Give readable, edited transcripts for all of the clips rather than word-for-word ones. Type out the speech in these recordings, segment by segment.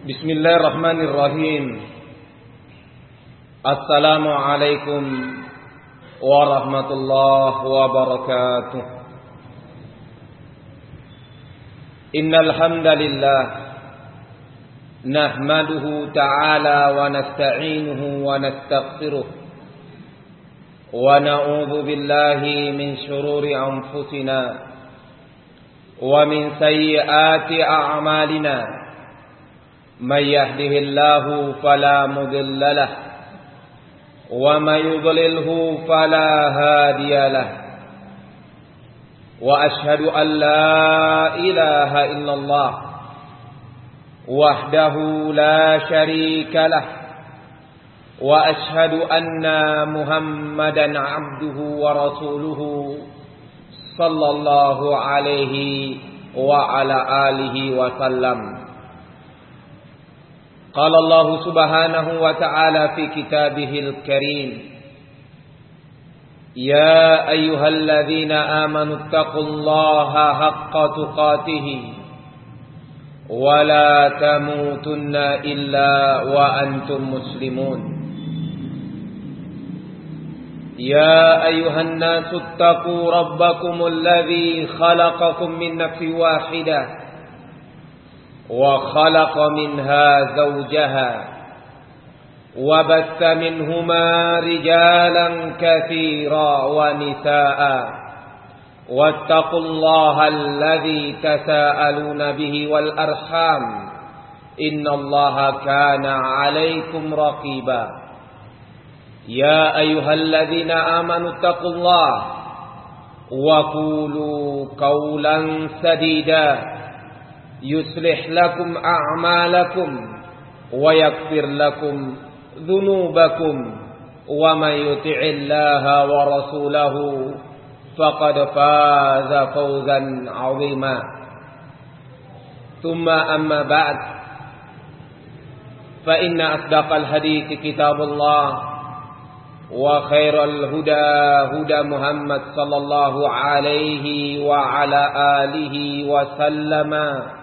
Bismillahirrahmanirrahim. Assalamualaikum warahmatullahi wabarakatuh. Innal hamdalillah nahmaduhu ta'ala wa nasta'inuhu wa nastaghfiruh wa na'udzu billahi min shururi anfusina wa min sayyiati a'malina. من يهده الله فلا مضل له ومن يضلله فلا هادي له وأشهد أن لا إله إلا الله وحده لا شريك له وأشهد أن محمدا عبده ورسوله صلى الله عليه وعلى آله وسلم. قال الله سبحانه وتعالى في كتابه الكريم يا أيها الذين آمنوا اتقوا الله حق تقاته ولا تموتن إلا وأنتم مسلمون يا أيها الناس اتقوا ربكم الذي خلقكم من نفس واحدة وخلق منها زوجها وبث منهما رجالا كثيرا ونساء واتقوا الله الذي تساءلون به والأرحام إن الله كان عليكم رقيبا يا أيها الذين آمنوا اتقوا الله وقولوا قولا سديدا يصلح لكم أعمالكم ويغفر لكم ذنوبكم ومن يطع الله ورسوله فقد فاز فوزا عظيما ثم أما بعد فإن أصدق الحديث كتاب الله وخير الهدى هدى محمد صلى الله عليه وعلى آله وسلم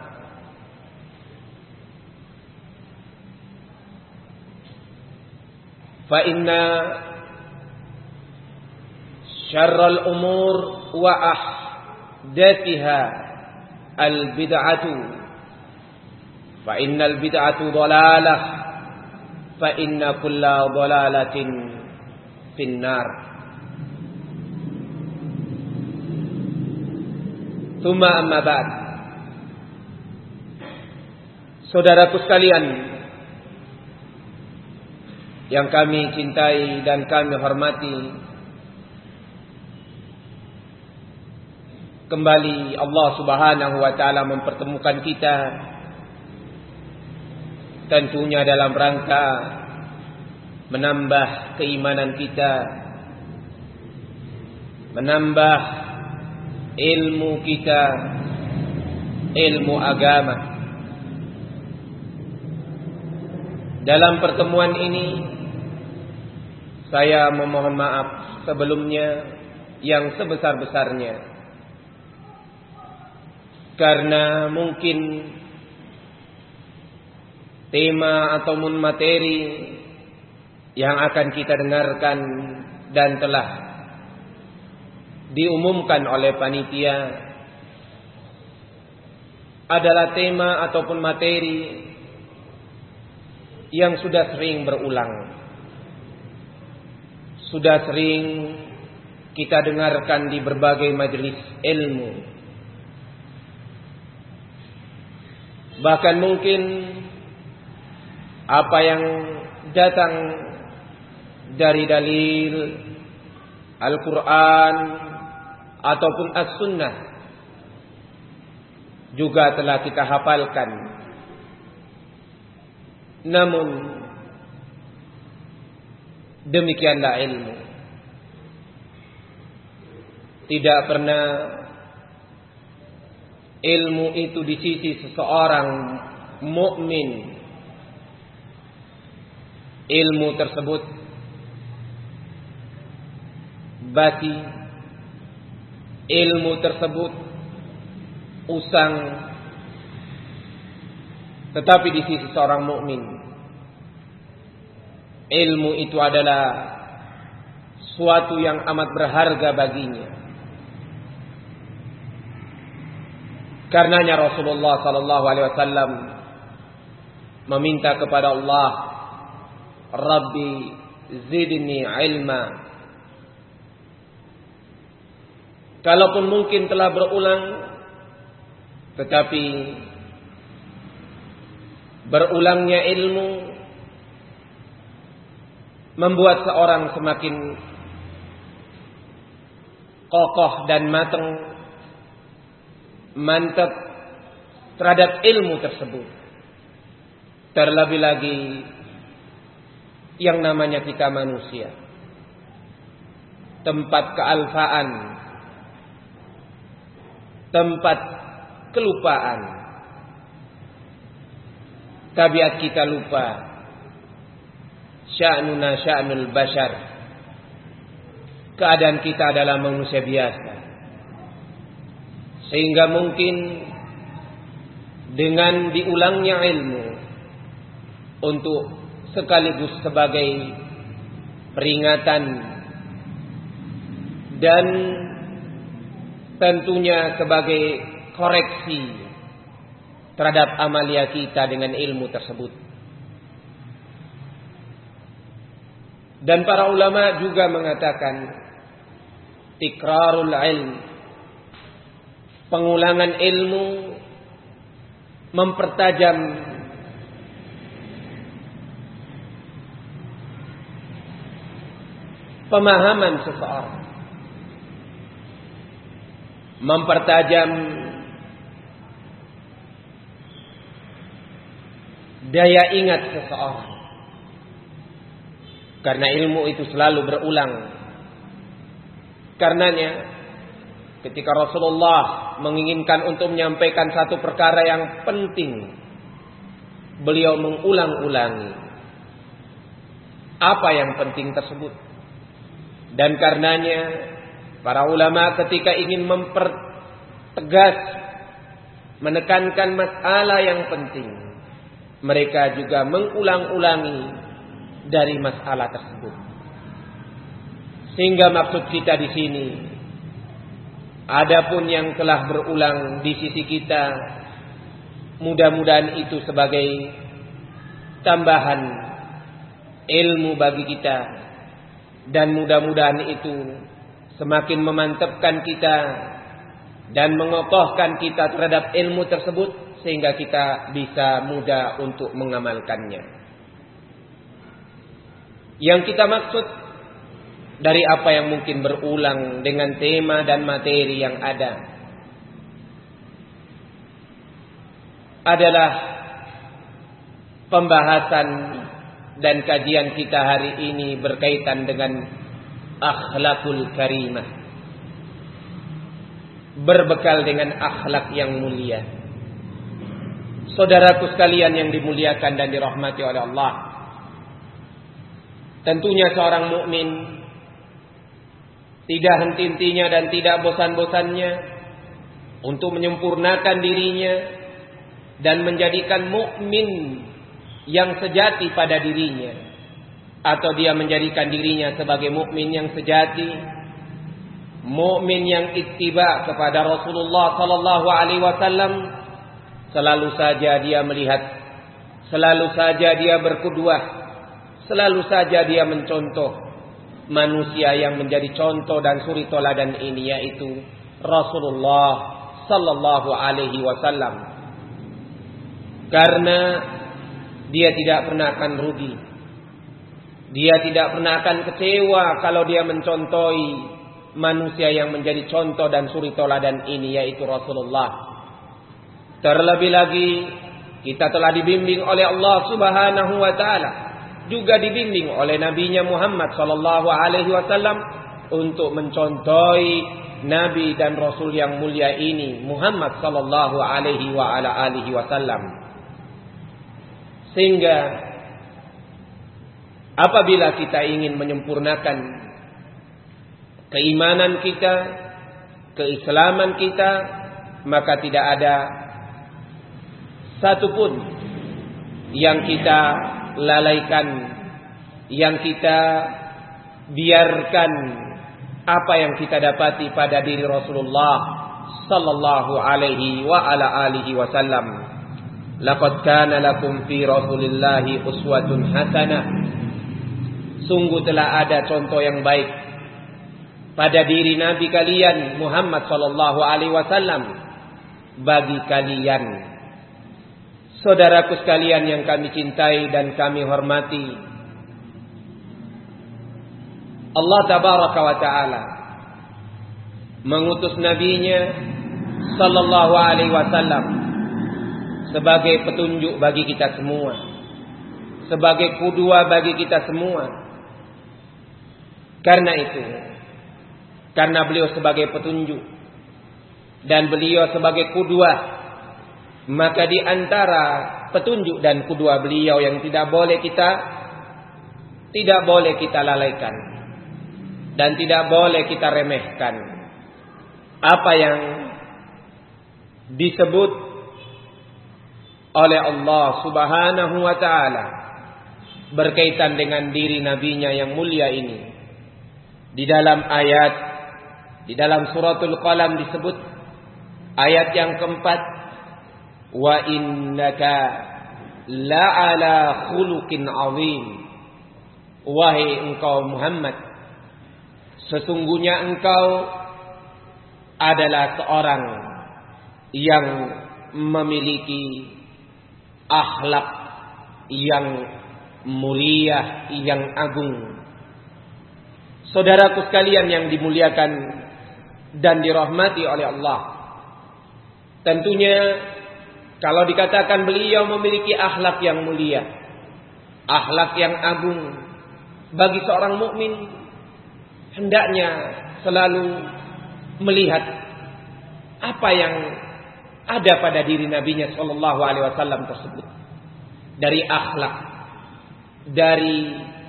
فإن شر الأمور وأحداثها البدعة فإن البدعة ضلالة فإن كل ضلالة في النار ثم أما بعد. Saudaraku sekalian yang kami cintai dan kami hormati, kembali Allah Subhanahu wa taala mempertemukan kita tentunya dalam rangka menambah keimanan kita, menambah ilmu kita, ilmu agama. Dalam pertemuan ini saya memohon maaf sebelumnya yang sebesar-besarnya, karena mungkin tema ataupun materi yang akan kita dengarkan dan telah diumumkan oleh panitia adalah tema ataupun materi yang sudah sering berulang, sudah sering kita dengarkan di berbagai majelis ilmu. Bahkan mungkin apa yang datang dari dalil Al-Quran ataupun As-Sunnah juga telah kita hafalkan. Namun demikianlah ilmu. Tidak pernah ilmu itu di sisi seseorang mukmin, ilmu tersebut bagi ilmu tersebut usang Tetapi di sisi seorang mukmin, ilmu itu adalah suatu yang amat berharga baginya. Karenanya Rasulullah sallallahu alaihi wasallam meminta kepada Allah, Rabbi zidni ilma. Kalaupun mungkin telah berulang, tetapi berulangnya ilmu membuat seorang semakin kokoh dan mantap terhadap ilmu tersebut. Terlebih lagi yang namanya kita manusia, tempat kealfaan, tempat kelupaan. Tabiat kita lupa. Sya'nuna sya'nul bashar. Keadaan kita adalah manusia biasa. Sehingga mungkin dengan diulangnya ilmu untuk sekaligus sebagai peringatan dan tentunya sebagai koreksi terhadap amalia kita dengan ilmu tersebut. Dan para ulama juga mengatakan tikrarul ilm, pengulangan ilmu mempertajam pemahaman seseorang, mempertajam daya ingat seseorang. Karena ilmu itu selalu berulang. Karenanya ketika Rasulullah menginginkan untuk menyampaikan satu perkara yang penting, beliau mengulang-ulangi apa yang penting tersebut. Dan karenanya para ulama ketika ingin mempertegas, menekankan masalah yang penting, mereka juga mengulang-ulangi dari masalah tersebut. Sehingga maksud kita di sini, adapun yang telah berulang di sisi kita, mudah-mudahan itu sebagai tambahan ilmu bagi kita, dan mudah-mudahan itu semakin memantapkan kita dan mengokohkan kita terhadap ilmu tersebut, sehingga kita bisa mudah untuk mengamalkannya. Yang kita maksud dari apa yang mungkin berulang dengan tema dan materi yang ada adalah pembahasan dan kajian kita hari ini berkaitan dengan akhlakul karimah, berbekal dengan akhlak yang mulia. Saudaraku sekalian yang dimuliakan dan dirahmati oleh Allah, tentunya seorang mukmin tidak henti-hentinya dan tidak bosan-bosannya untuk menyempurnakan dirinya dan menjadikan mukmin yang sejati pada dirinya, atau dia menjadikan dirinya sebagai mukmin yang sejati, mukmin yang ittiba kepada Rasulullah sallallahu alaihi wasallam. Selalu saja dia melihat, selalu saja dia berqudwah, selalu saja dia mencontoh manusia yang menjadi contoh dan suri teladan ini, yaitu Rasulullah sallallahu alaihi wasallam. Karena dia tidak pernah akan rugi, dia tidak pernah akan kecewa kalau dia mencontohi manusia yang menjadi contoh dan suri teladan ini, yaitu Rasulullah. Terlebih lagi kita telah dibimbing oleh Allah Subhanahu wa taala, juga dibimbing oleh nabinya Muhammad sallallahu alaihi wasallam untuk mencontohi nabi dan rasul yang mulia ini, Muhammad sallallahu alaihi wa ala alihi wasallam. Sehingga apabila kita ingin menyempurnakan keimanan kita, keislaman kita, maka tidak ada satupun yang kita lalaikan, yang kita biarkan apa yang kita dapati pada diri Rasulullah sallallahu alaihi wa ala alihi wasallam. Laqad kana lakum fi Rasulillahi uswatun hasanah. Sungguh telah ada contoh yang baik pada diri Nabi kalian Muhammad sallallahu alaihi wasallam bagi kalian. Saudaraku sekalian yang kami cintai dan kami hormati, Allah tabaraka wa taala mengutus nabinya sallallahu alaihi wasallam sebagai petunjuk bagi kita semua, sebagai qudwah bagi kita semua. Karena itu, karena beliau sebagai petunjuk dan beliau sebagai qudwah, maka di antara petunjuk dan qudwah beliau yang tidak boleh kita lalaikan dan tidak boleh kita remehkan apa yang disebut oleh Allah Subhanahu wa taala berkaitan dengan diri nabinya yang mulia ini. Di dalam ayat, di dalam suratul Qalam disebut ayat yang keempat, wa innaka la'ala khuluqin 'azim. Wahai engkau Muhammad, sesungguhnya engkau adalah seorang yang memiliki akhlak yang mulia, yang agung. Saudaraku sekalian yang dimuliakan dan dirahmati oleh Allah, tentunya kalau dikatakan beliau memiliki akhlak yang mulia, akhlak yang agung, bagi seorang mukmin hendaknya selalu melihat apa yang ada pada diri nabinya sallallahu alaihi wasallam tersebut, dari akhlak, dari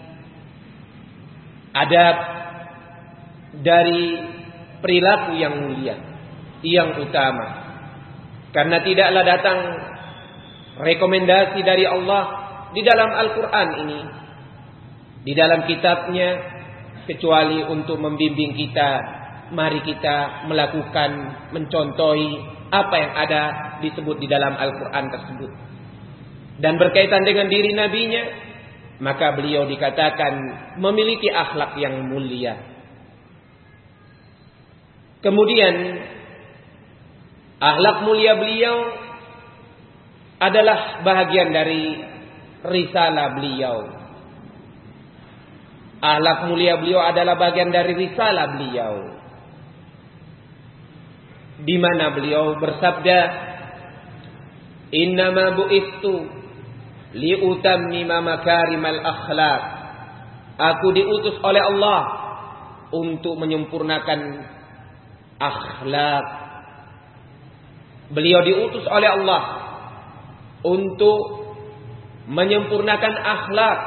adab, dari perilaku yang mulia, yang utama. Karena tidaklah datang rekomendasi dari Allah di dalam Al-Quran ini, di dalam kitabnya, kecuali untuk membimbing kita. Mari kita melakukan, mencontohi apa yang ada disebut di dalam Al-Quran tersebut. Dan berkaitan dengan diri nabinya, maka beliau dikatakan memiliki akhlak yang mulia. Kemudian akhlak mulia beliau adalah bahagian dari risalah beliau. Akhlak mulia beliau adalah bagian dari risalah beliau, di mana beliau bersabda, innama bu'ithu liutammima makarimal akhlak. Aku diutus oleh Allah untuk menyempurnakan akhlak. Beliau diutus oleh Allah untuk menyempurnakan akhlak,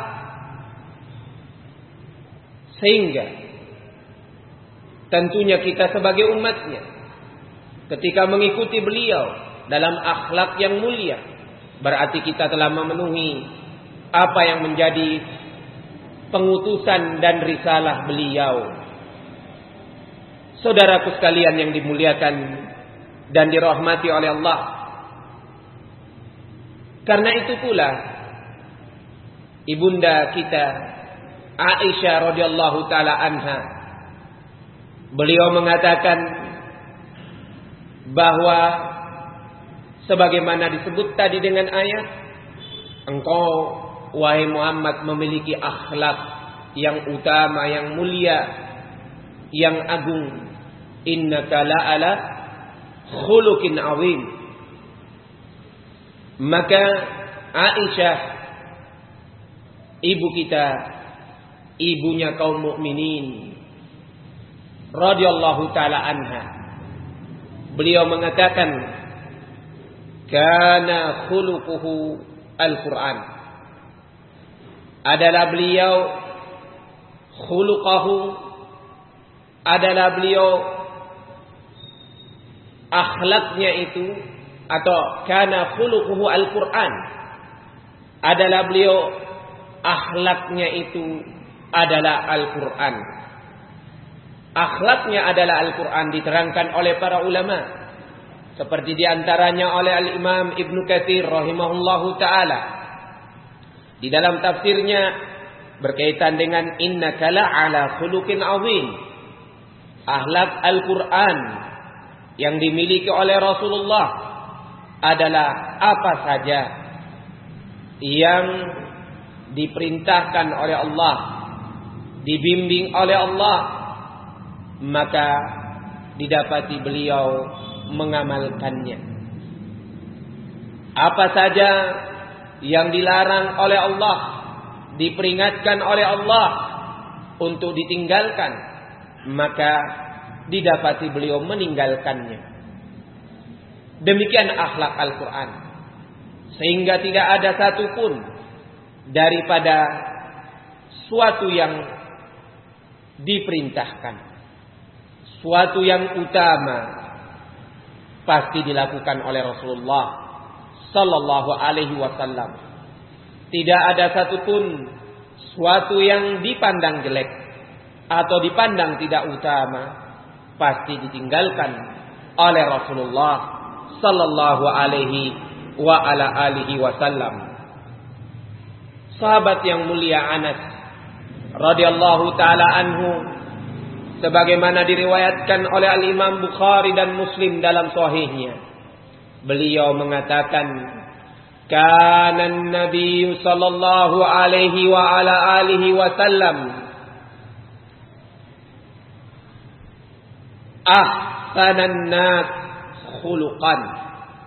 sehingga tentunya kita sebagai umatnya ketika mengikuti beliau dalam akhlak yang mulia, berarti kita telah memenuhi apa yang menjadi pengutusan dan risalah beliau. Saudaraku sekalian yang dimuliakan dan dirahmati oleh Allah, karena itu pula ibunda kita Aisyah radhiyallahu taala anha, beliau mengatakan bahwa sebagaimana disebut tadi dengan ayat, engkau wahai Muhammad memiliki akhlak yang utama, yang mulia, yang agung. Innaka la'ala khuluqin 'azim. Maka Aisyah, ibu kita, ibunya kaum mukminin radhiyallahu taala anha, beliau mengatakan, kana khuluquhu al-Quran. Adalah beliau, khuluqahu adalah beliau, akhlaknya itu, atau kana khuluquhu al-Quran, adalah beliau akhlaknya itu adalah Al-Quran. Akhlaknya adalah Al-Quran diterangkan oleh para ulama. Seperti diantaranya oleh Al-Imam Ibn Katsir rahimahullahu ta'ala. Di dalam tafsirnya berkaitan dengan innaka la'ala khuluqin azim. Akhlak Al-Quran yang dimiliki oleh Rasulullah adalah apa saja yang diperintahkan oleh Allah, dibimbing oleh Allah, maka didapati beliau mengamalkannya. Apa saja yang dilarang oleh Allah, diperingatkan oleh Allah untuk ditinggalkan, maka didapati beliau meninggalkannya. Demikian akhlak Al-Quran. Sehingga tidak ada satupun daripada suatu yang diperintahkan, suatu yang utama, pasti dilakukan oleh Rasulullah sallallahu alaihi wasallam. Tidak ada satupun suatu yang dipandang jelek atau dipandang tidak utama, pasti ditinggalkan oleh Rasulullah sallallahu alaihi wa ala alihi wasallam. Sahabat yang mulia Anas radhiyallahu taala anhu, sebagaimana diriwayatkan oleh Al-Imam Bukhari dan Muslim dalam sahihnya, beliau mengatakan, kana an-nabiy sallallahu alaihi wa ala alihi wasallam ahsanan nas khuluqan.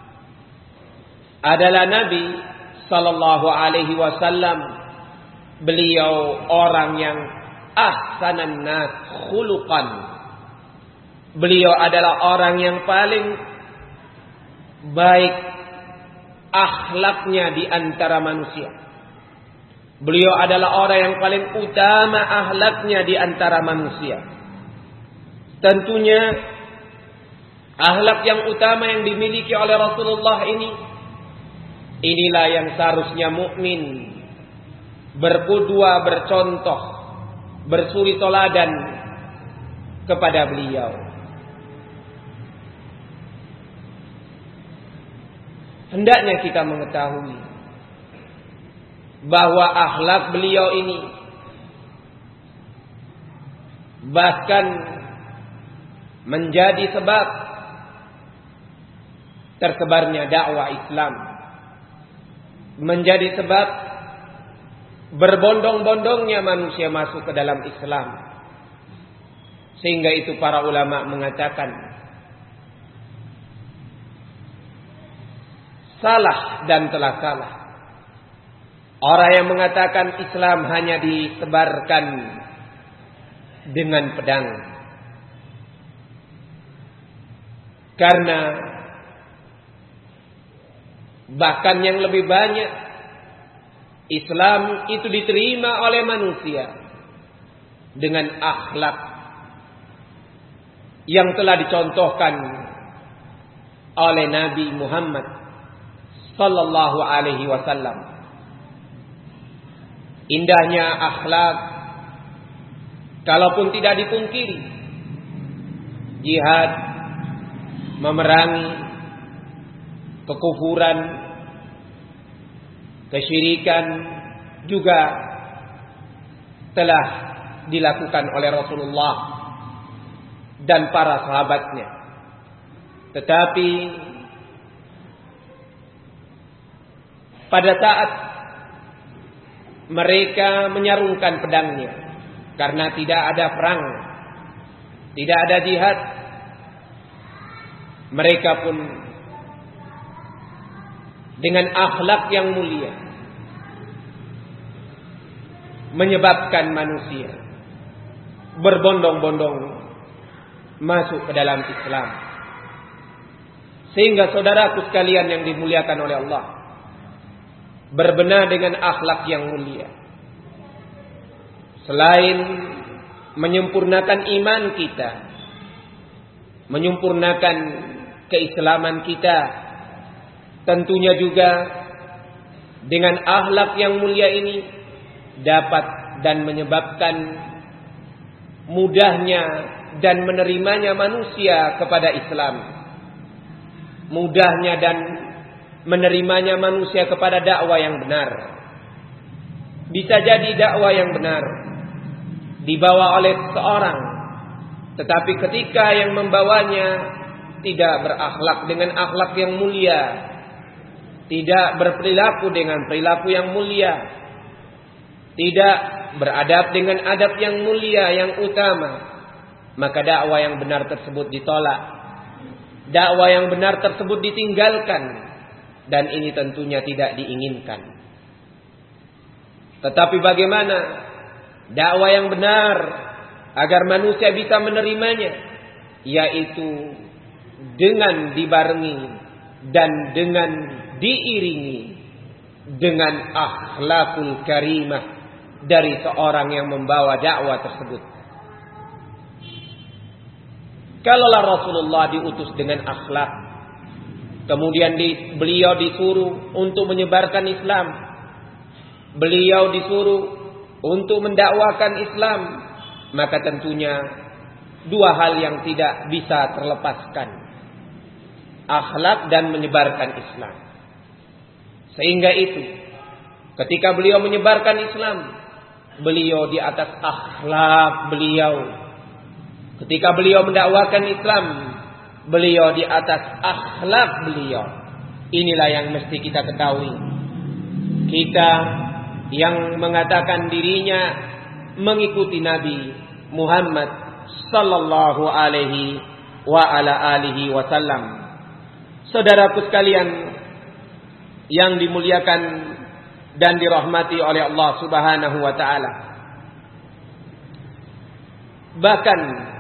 Adalah Nabi sallallahu alaihi wasallam, beliau orang yang ahsanan nas khuluqan. Beliau adalah orang yang paling baik akhlaknya di antara manusia. Beliau adalah orang yang paling utama akhlaknya di antara manusia. Tentunya akhlak yang utama yang dimiliki oleh Rasulullah inilah yang seharusnya mukmin berqudwa, bercontoh, bersuri toladan kepada beliau. Hendaknya kita mengetahui bahwa akhlak beliau ini bahkan menjadi sebab tersebarnya dakwah Islam, menjadi sebab berbondong-bondongnya manusia masuk ke dalam Islam. Sehingga itu para ulama mengatakan salah dan telah salah orang yang mengatakan Islam hanya disebarkan dengan pedang. Karena bahkan yang lebih banyak Islam itu diterima oleh manusia dengan akhlak yang telah dicontohkan oleh Nabi Muhammad sallallahu alaihi wasallam. Indahnya akhlak, kalaupun tidak dipungkiri, jihad, memerangi kekufuran, kesyirikan juga telah dilakukan oleh Rasulullah dan para sahabatnya. Tetapi pada saat mereka menyarungkan pedangnya karena tidak ada perang, tidak ada jihad, mereka pun dengan akhlak yang mulia menyebabkan manusia berbondong-bondong masuk ke dalam Islam. Sehingga saudaraku sekalian yang dimuliakan oleh Allah, berbenah dengan akhlak yang mulia, selain menyempurnakan iman kita, menyempurnakan keislaman kita, tentunya juga dengan akhlak yang mulia ini dapat dan menyebabkan mudahnya dan menerimanya manusia kepada Islam. Mudahnya dan menerimanya manusia kepada dakwah yang benar. Bisa jadi dakwah yang benar dibawa oleh seorang, tetapi ketika yang membawanya tidak berakhlak dengan akhlak yang mulia, tidak berperilaku dengan perilaku yang mulia, tidak beradab dengan adab yang mulia, yang utama, maka dakwah yang benar tersebut ditolak. Dakwah yang benar tersebut ditinggalkan, dan ini tentunya tidak diinginkan. Tetapi bagaimana dakwah yang benar agar manusia bisa menerimanya, yaitu dengan dibarengi dan dengan diiringi dengan akhlakul karimah dari seorang yang membawa dakwah tersebut. Kalaulah Rasulullah diutus dengan akhlak, kemudian beliau disuruh untuk menyebarkan Islam, beliau disuruh untuk mendakwakan Islam, maka tentunya dua hal yang tidak bisa terlepaskan, akhlak dan menyebarkan Islam. Sehingga itu ketika beliau menyebarkan Islam, beliau di atas akhlak beliau. Ketika beliau mendakwakan Islam, beliau di atas akhlak beliau. Inilah yang mesti kita ketahui. Kita yang mengatakan dirinya mengikuti Nabi Muhammad sallallahu alaihi wa ala alihi wasallam. Saudaraku sekalian yang dimuliakan dan dirahmati oleh Allah Subhanahu wa taala. Bahkan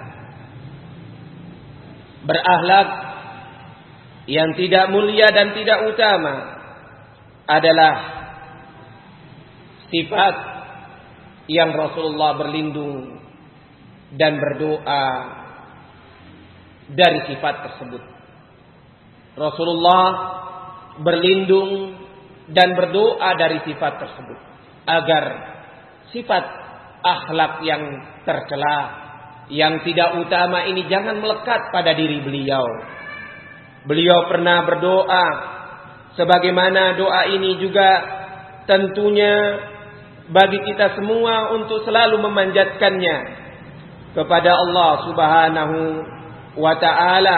berakhlak yang tidak mulia dan tidak utama adalah sifat yang Rasulullah berlindung dan berdoa dari sifat tersebut. Rasulullah berlindung dan berdoa dari sifat tersebut agar sifat akhlak yang tercela, yang tidak utama ini jangan melekat pada diri beliau. Beliau pernah berdoa, sebagaimana doa ini juga tentunya bagi kita semua untuk selalu memanjatkannya kepada Allah Subhanahu wa taala.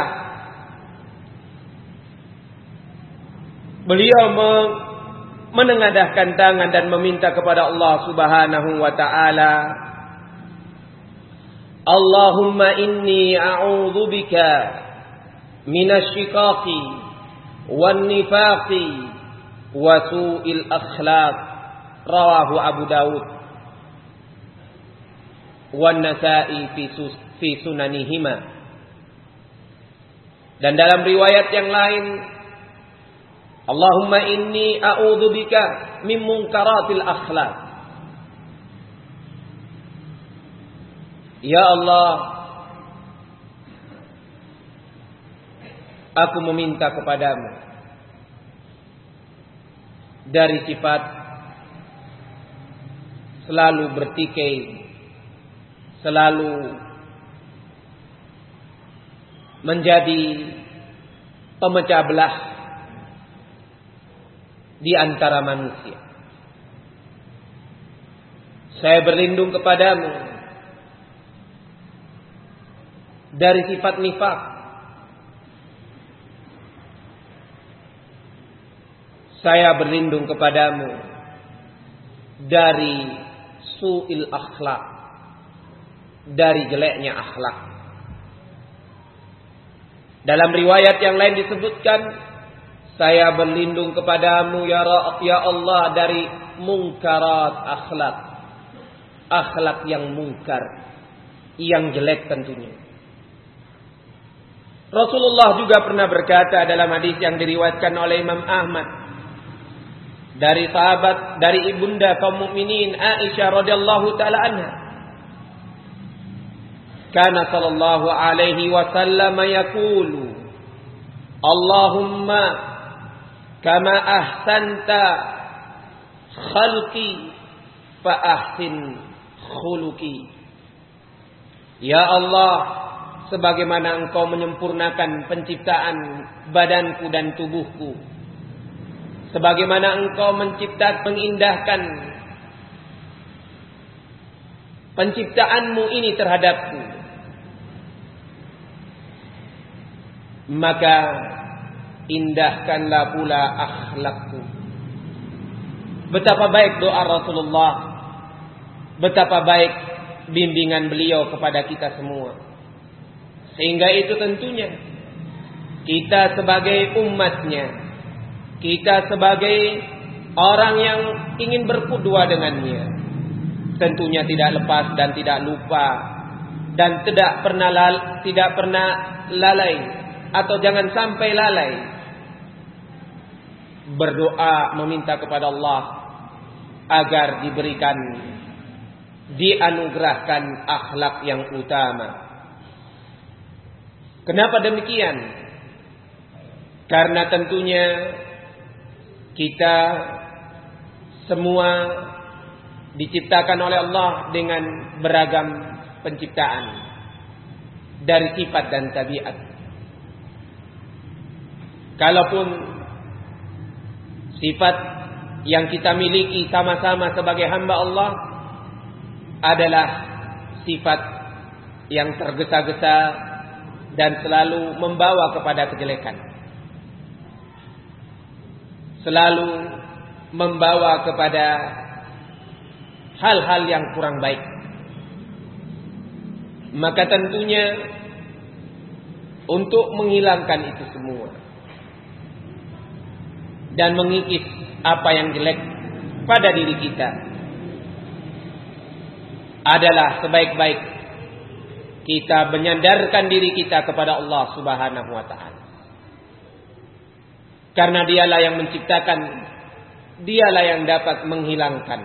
Beliau menengadahkan tangan dan meminta kepada Allah Subhanahu wa taala, Allahumma inni a'udzu bika minasyiqaqi wan nifaqi wa su'il akhlaq. Rawahu Abu Dawud wan Nasa'i fi sunanihima. Dan dalam riwayat yang lain, Allahumma inni a'udzu bika min munkaratil akhlaq. Ya Allah, aku meminta kepadamu dari sifat selalu bertikai, selalu menjadi pemecah belah di antara manusia. Saya berlindung kepadamu dari sifat nifaq. Saya berlindung kepadamu dari su'il akhlak, dari jeleknya akhlak. Dalam riwayat yang lain disebutkan, saya berlindung kepadamu ya Allah dari mungkarat akhlak, akhlak yang mungkar, yang jelek tentunya. Rasulullah juga pernah berkata dalam hadis yang diriwayatkan oleh Imam Ahmad dari sahabat, dari ibunda kaum mukminin Aisyah radhiyallahu taala anha, kana sallallahu alaihi wasallam yaqulu, Allahumma kama ahsanta khalqi fa ahsin khuluqi. Ya Allah, sebagaimana Engkau menyempurnakan penciptaan badanku dan tubuhku, sebagaimana Engkau mengindahkan penciptaanmu ini terhadapku, maka indahkanlah pula akhlakku. Betapa baik doa Rasulullah, betapa baik bimbingan beliau kepada kita semua. Sehingga itu tentunya kita sebagai umatnya, kita sebagai orang yang ingin berqudwah dengannya, tentunya tidak lepas dan tidak lupa dan tidak pernah lalai atau jangan sampai lalai berdoa meminta kepada Allah agar dianugerahkan akhlak yang utama. Kenapa demikian? Karena tentunya kita semua diciptakan oleh Allah dengan beragam penciptaan dari sifat dan tabiat. Kalaupun sifat yang kita miliki sama-sama sebagai hamba Allah adalah sifat yang tergesa-gesa dan selalu membawa kepada kejelekan, selalu membawa kepada hal-hal yang kurang baik. Maka tentunya untuk menghilangkan itu semua dan mengikis apa yang jelek pada diri kita adalah sebaik-baik kita menyandarkan diri kita kepada Allah Subhanahu wa taala. Karena dialah yang menciptakan, dialah yang dapat menghilangkan.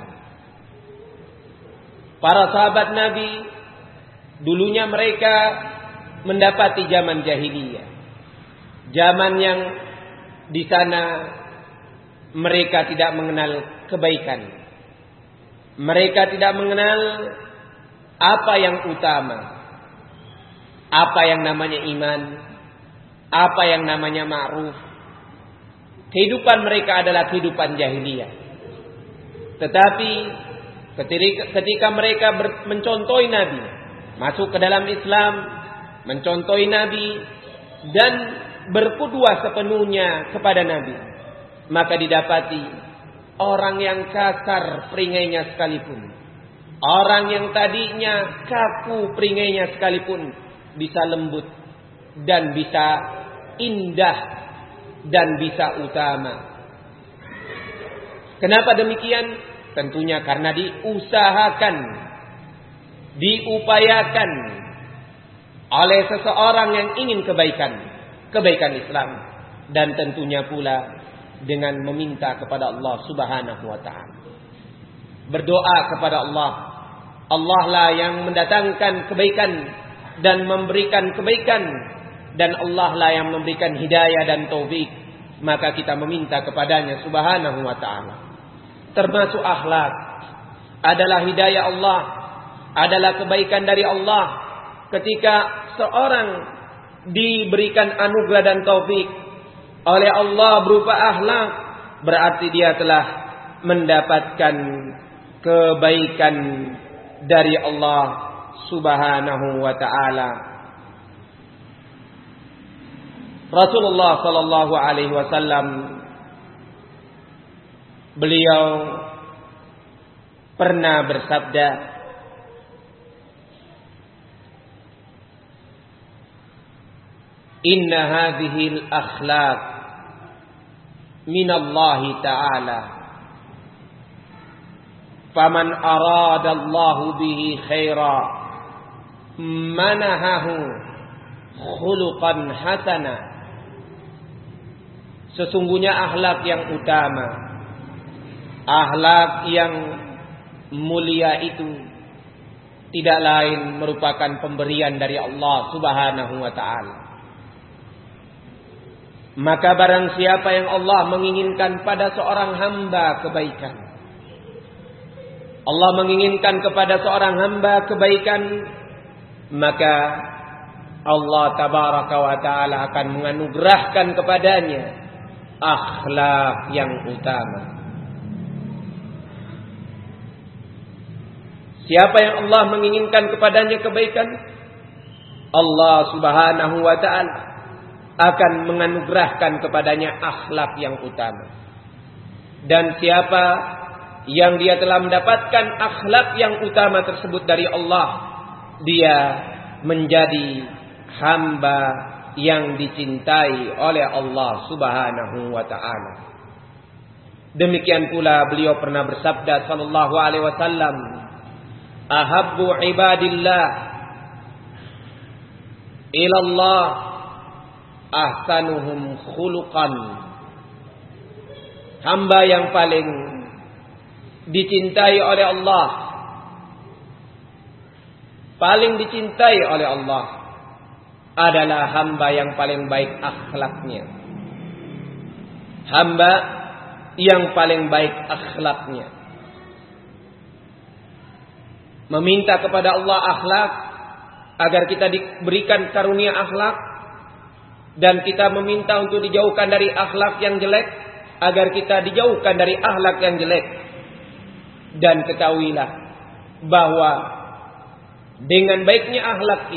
Para sahabat Nabi dulunya mereka mendapati zaman jahiliyah, zaman yang di sana mereka tidak mengenal kebaikan, mereka tidak mengenal apa yang utama, apa yang namanya iman, apa yang namanya ma'ruf. Kehidupan mereka adalah kehidupan jahiliyah. Tetapi ketika mereka mencontohi Nabi, masuk ke dalam Islam, mencontohi Nabi dan berqudwah sepenuhnya kepada Nabi, maka didapati orang yang kasar peringainya sekalipun, orang yang tadinya kaku peringainya sekalipun bisa lembut dan bisa indah dan bisa utama. Kenapa demikian? Tentunya karena diusahakan, diupayakan oleh seseorang yang ingin kebaikan Islam, dan tentunya pula dengan meminta kepada Allah Subhanahu wa taala. Berdoa kepada Allah. Allah lah yang mendatangkan kebaikan dan memberikan kebaikan, dan Allah lah yang memberikan hidayah dan taufik. Maka kita meminta kepadanya Subhanahu wa taala. Termasuk akhlak adalah hidayah Allah, adalah kebaikan dari Allah. Ketika seorang diberikan anugerah dan taufik oleh Allah berupa akhlak, berarti dia telah mendapatkan kebaikan dari Allah Subhanahu wa taala. Rasulullah sallallahu alaihi wasallam beliau pernah bersabda, "Inna hadhil akhlaq minallahi ta'ala. Faman aradallahu bihi khaira manahahu khuluqan hasana." Sesungguhnya akhlak yang utama, akhlak yang mulia itu tidak lain merupakan pemberian dari Allah Subhanahu wa taala. Maka barang siapa yang Allah menginginkan pada seorang hamba kebaikan, Allah menginginkan kepada seorang hamba kebaikan, maka Allah tabaraka wa ta'ala akan menganugerahkan kepadanya akhlak yang utama. Siapa yang Allah menginginkan kepadanya kebaikan, Allah subhanahu wa ta'ala akan menganugerahkan kepadanya akhlak yang utama. Dan siapa yang dia telah mendapatkan akhlak yang utama tersebut dari Allah, dia menjadi hamba yang dicintai oleh Allah subhanahu wa ta'ala. Demikian pula beliau pernah bersabda sallallahu alaihi wasallam, ahabbu ibadillah ilallah ahsanuhum khuluqan. Hamba yang paling dicintai oleh Allah, paling dicintai oleh Allah adalah hamba yang paling baik akhlaknya. Hamba yang paling baik akhlaknya. Meminta kepada Allah akhlak agar kita diberikan karunia akhlak, dan kita meminta untuk dijauhkan dari akhlak yang jelek agar kita dijauhkan dari akhlak yang jelek. Dan ketahuilah bahwa dengan baiknya akhlak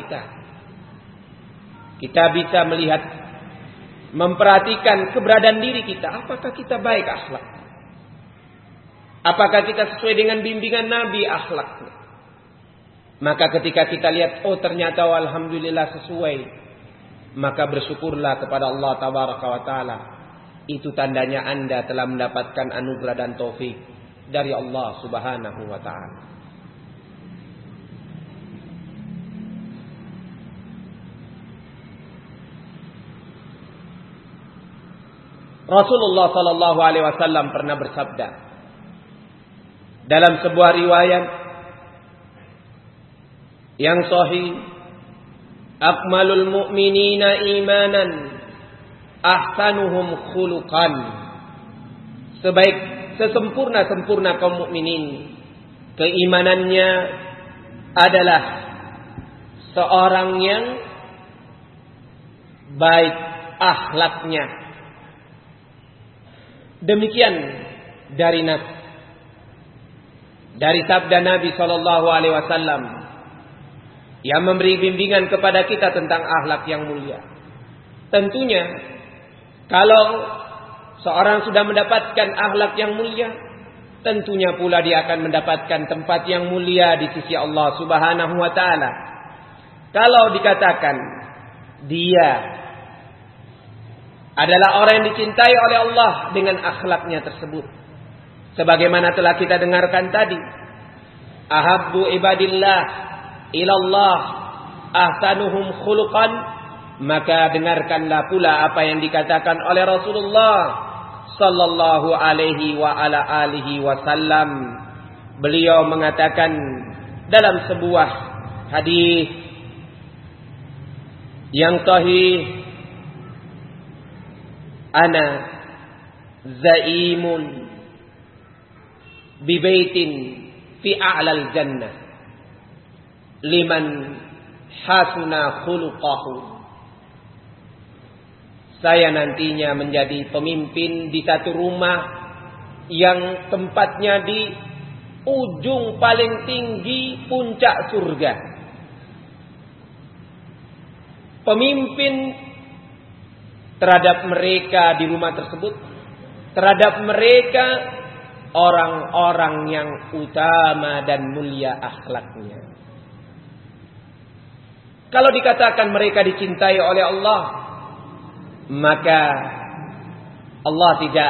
kita bisa melihat, memperhatikan keberadaan diri kita. Apakah kita baik akhlak? Apakah kita sesuai dengan bimbingan Nabi akhlaknya? Maka ketika kita lihat, oh ternyata alhamdulillah sesuai, maka bersyukurlah kepada Allah tabaraka wa ta'ala. Itu tandanya Anda telah mendapatkan anugerah dan taufik dari Allah subhanahu wa ta'ala. Rasulullah sallallahu alaihi wasallam pernah bersabda dalam sebuah riwayat yang sahih, akmalul mu'minina imanan ahsanuhum khuluqan. Sesempurna-sempurna kaum mukminin keimanannya adalah seorang yang baik akhlaknya. Demikian dari sabda Nabi sallallahu alaihi wasallam yang memberi bimbingan kepada kita tentang akhlak yang mulia. Tentunya kalau seorang sudah mendapatkan akhlak yang mulia, tentunya pula dia akan mendapatkan tempat yang mulia di sisi Allah subhanahu wa ta'ala. Kalau dikatakan dia adalah orang yang dicintai oleh Allah dengan akhlaknya tersebut, sebagaimana telah kita dengarkan tadi, ahabbu ibadillah ilallah ahsanuhum khuluqan, maka dengarkanlah pula apa yang dikatakan oleh Rasulullah sallallahu alaihi wa ala alihi wasallam. Beliau mengatakan dalam sebuah hadis yang sahih, ana zaimun bi baitin fi a'lal jannah liman hasuna khuluquhu. Saya nantinya menjadi pemimpin di satu rumah yang tempatnya di ujung paling tinggi puncak surga. Pemimpin terhadap mereka di rumah tersebut, terhadap mereka orang-orang yang utama dan mulia akhlaknya. Kalau dikatakan mereka dicintai oleh Allah, maka Allah tidak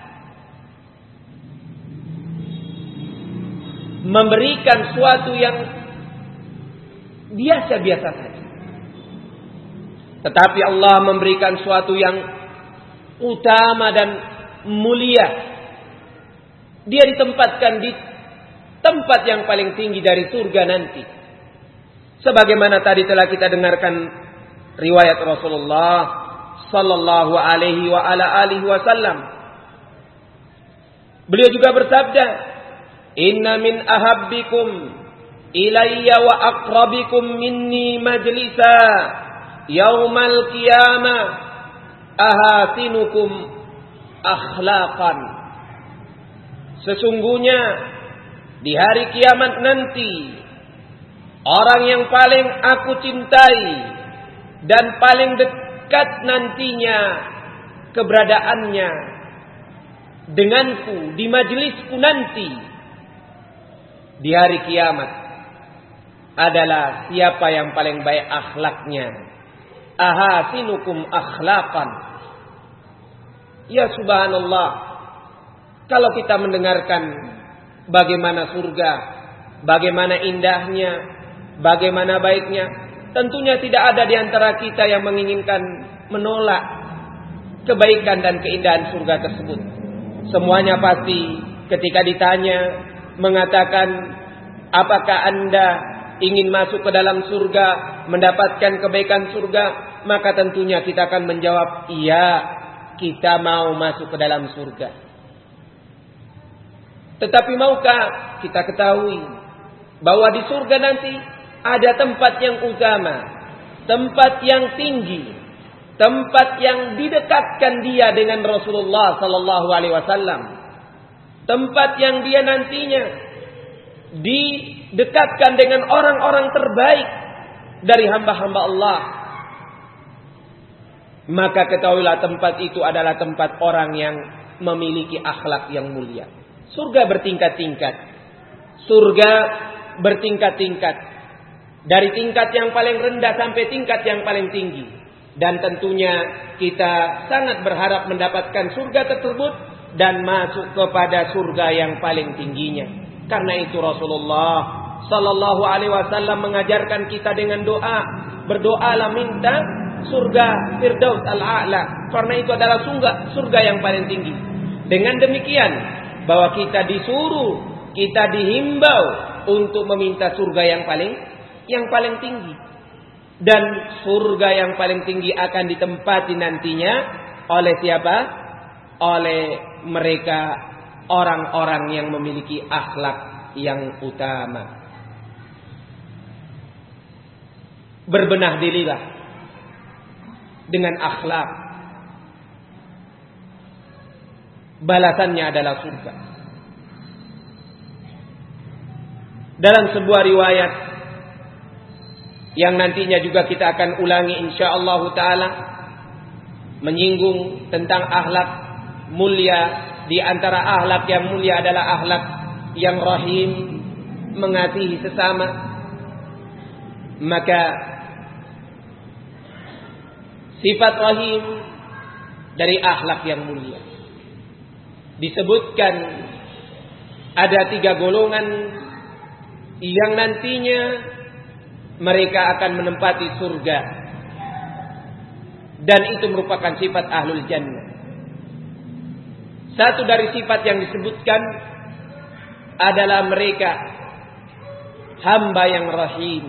memberikan sesuatu yang biasa-biasa saja, tetapi Allah memberikan sesuatu yang utama dan mulia. Dia ditempatkan di tempat yang paling tinggi dari surga nanti, sebagaimana tadi telah kita dengarkan riwayat Rasulullah sallallahu alaihi wa ala alihi wasallam. Beliau juga bersabda, Inna min ahabbikum ilayya wa aqrabikum minni majlisa yaumal qiyamah ahasinukum akhlaqan. Sesungguhnya di hari kiamat nanti, orang yang paling aku cintai dan paling dekat nantinya keberadaannya denganku di majelisku nanti di hari kiamat adalah siapa yang paling baik akhlaknya. Ahasinukum akhlaqan. Ya subhanallah, kalau kita mendengarkan bagaimana surga, bagaimana indahnya, bagaimana baiknya, tentunya tidak ada di antara kita yang menginginkan menolak kebaikan dan keindahan surga tersebut. Semuanya pasti ketika ditanya mengatakan, apakah Anda ingin masuk ke dalam surga, mendapatkan kebaikan surga? Maka tentunya kita akan menjawab, iya, kita mau masuk ke dalam surga. Tetapi maukah kita ketahui bahwa di surga nanti ada tempat yang utama, tempat yang tinggi, tempat yang didekatkan dia dengan Rasulullah sallallahu alaihi wasallam, tempat yang dia nantinya didekatkan dengan orang-orang terbaik dari hamba-hamba Allah. Maka ketahuilah tempat itu adalah tempat orang yang memiliki akhlak yang mulia. Surga bertingkat-tingkat. Surga bertingkat-tingkat. Dari tingkat yang paling rendah sampai tingkat yang paling tinggi. Dan tentunya kita sangat berharap mendapatkan surga tersebut dan masuk kepada surga yang paling tingginya. Karena itu Rasulullah sallallahu alaihi wasallam mengajarkan kita dengan doa. Berdoalah minta surga Firdaus al-A'la. Karena itu adalah surga yang paling tinggi. Dengan demikian bahwa kita disuruh, kita dihimbau untuk meminta surga yang paling tinggi. Dan surga yang paling tinggi akan ditempati nantinya oleh siapa? Oleh mereka orang-orang yang memiliki akhlak yang utama. Berbenah dirilah dengan akhlak. Balasannya adalah surga. Dalam sebuah riwayat yang nantinya juga kita akan ulangi insyaallah taala, menyinggung tentang akhlak mulia. Di antara akhlak yang mulia adalah akhlak yang rahim, mengasihi sesama. Maka sifat rahim dari akhlak yang mulia. Disebutkan ada 3 golongan yang nantinya mereka akan menempati surga. Dan itu merupakan sifat ahlul jannah. Satu dari sifat yang disebutkan adalah mereka hamba yang rahim.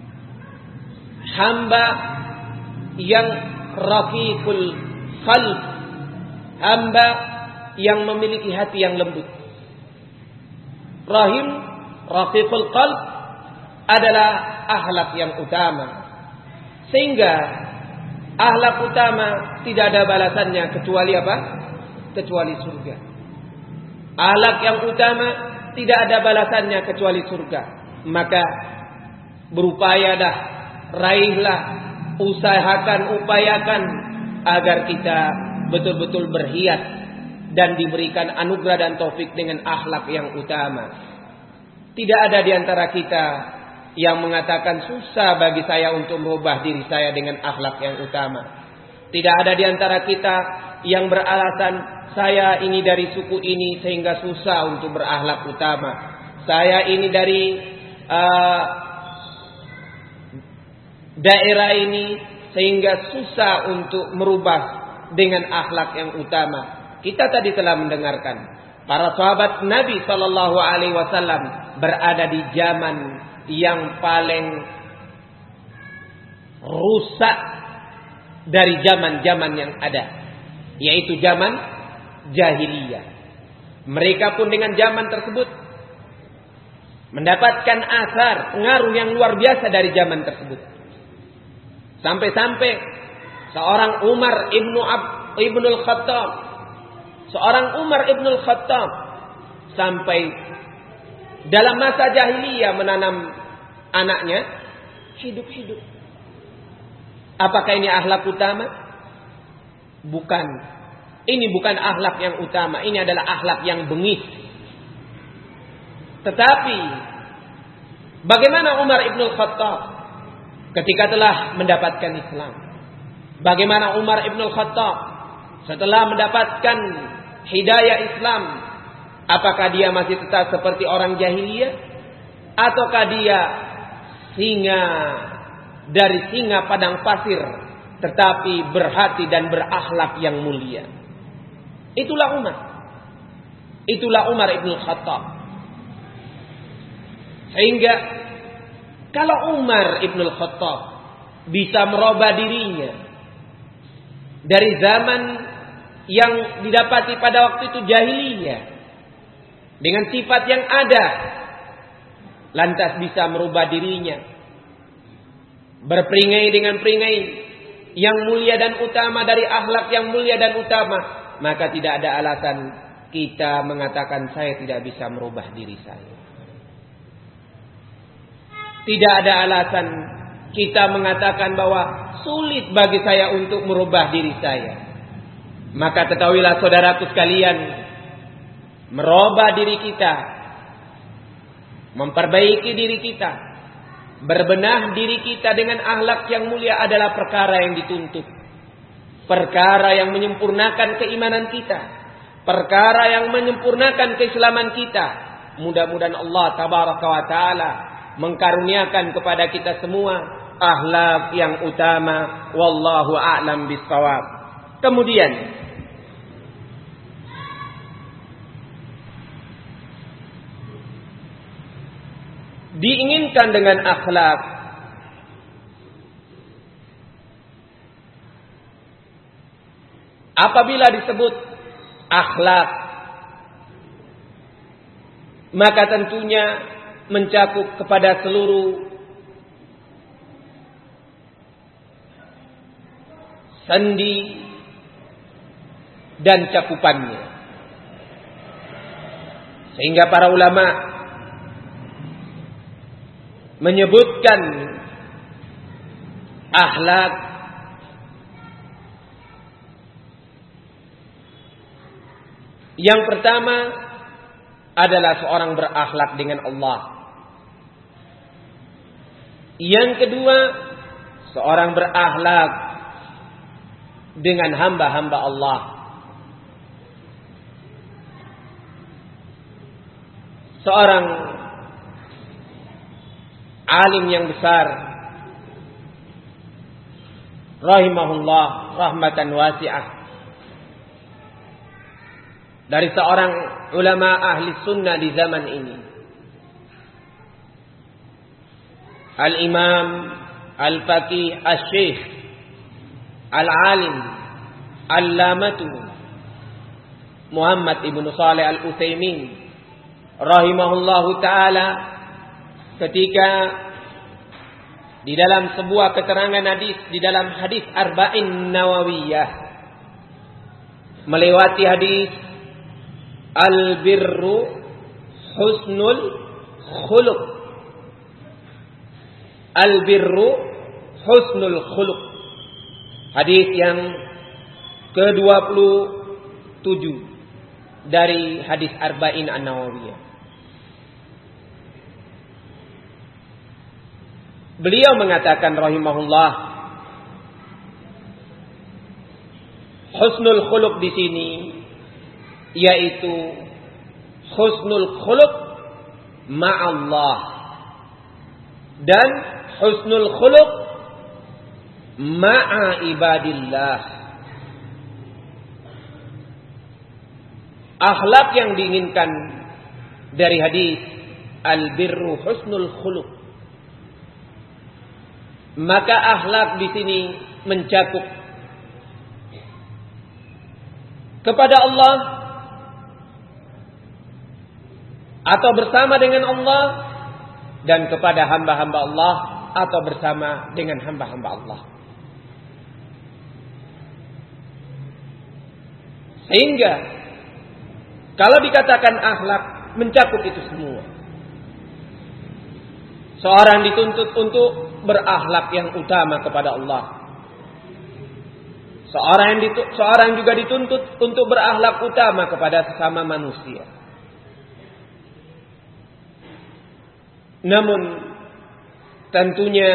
Hamba yang raqiqul qalb. Hamba yang memiliki hati yang lembut. Rahim, raqiqul qalb adalah akhlak yang utama. Sehingga akhlak utama tidak ada balasannya kecuali apa? Kecuali surga. Akhlak yang utama tidak ada balasannya kecuali surga. Maka berupayalah, raihlah, usahakan, upayakan agar kita betul-betul berhias dan diberikan anugerah dan taufik dengan akhlak yang utama. Tidak ada di antara kita yang mengatakan susah bagi saya untuk merubah diri saya dengan akhlak yang utama. Tidak ada di antara kita yang beralasan saya ini dari suku ini sehingga susah untuk berakhlak utama. Saya ini dari daerah ini sehingga susah untuk merubah dengan akhlak yang utama. Kita tadi telah mendengarkan para sahabat Nabi sallallahu alaihi wasallam berada di zaman yang paling rusak dari zaman-zaman yang ada, yaitu zaman jahiliyah. Mereka pun dengan zaman tersebut mendapatkan asar, pengaruh yang luar biasa dari zaman tersebut. Sampai-sampai seorang Umar ibnul Khattab, sampai dalam masa jahiliyah menanam anaknya hidup-hidup. Apakah ini akhlak utama? Bukan. Ini bukan akhlak yang utama. Ini adalah akhlak yang bengis. Tetapi bagaimana Umar ibnul Khattab ketika telah mendapatkan Islam? Bagaimana Umar ibnul Khattab setelah mendapatkan hidayah Islam? Apakah dia masih tetap seperti orang jahiliyah? Ataukah dia dari singa padang pasir, tetapi berhati dan berakhlak yang mulia? Itulah Umar ibn Khattab. Sehingga kalau Umar ibn Khattab bisa merubah dirinya dari zaman yang didapati pada waktu itu jahiliyah dengan sifat yang ada, lantas bisa merubah dirinya berperingai dengan peringai yang mulia dan utama dari akhlak yang mulia dan utama, maka tidak ada alasan kita mengatakan saya tidak bisa merubah diri saya. Tidak ada alasan kita mengatakan bahwa sulit bagi saya untuk merubah diri saya. Maka ketahuilah saudaraku sekalian, merubah diri kita, memperbaiki diri kita, berbenah diri kita dengan akhlak yang mulia adalah perkara yang dituntut. Perkara yang menyempurnakan keimanan kita, perkara yang menyempurnakan keislaman kita. Mudah-mudahan Allah tabaraka wa taala mengkaruniakan kepada kita semua akhlak yang utama. Wallahu a'lam bissawab. Kemudian diinginkan dengan akhlak apabila disebut akhlak, maka tentunya mencakup kepada seluruh sendi dan cakupannya. Sehingga para ulama menyebutkan akhlak yang pertama adalah seorang berakhlak dengan Allah. Yang kedua, seorang berakhlak dengan hamba-hamba Allah. Seorang alim yang besar rahimahullah rahmatan wasi'ah, dari seorang ulama ahli sunnah di zaman ini, Al-Imam Al-Faqih Al-Syekh Al-Alim Al-Lamatu Muhammad ibn Saleh Al-Utsaimin rahimahullahu ta'ala, ketika di dalam sebuah keterangan hadis, di dalam hadis Arba'in Nawawiyah, melewati hadis al-birru husnul khuluq, al-birru husnul khuluq, hadis yang ke-27 dari hadis Arba'in An-Nawawiyah. Beliau mengatakan rahimahullah, husnul khuluq di sini yaitu husnul khuluq ma'allah dan husnul khuluq ma'a ibadillah. Akhlak yang diinginkan dari hadis al-birru husnul khuluq, maka akhlak di sini mencakup kepada Allah atau bersama dengan Allah dan kepada hamba-hamba Allah atau bersama dengan hamba-hamba Allah. Sehingga kalau dikatakan akhlak mencakup itu semua. Seorang dituntut untuk berakhlak yang utama kepada Allah. Seorang juga dituntut untuk berakhlak utama kepada sesama manusia. Namun tentunya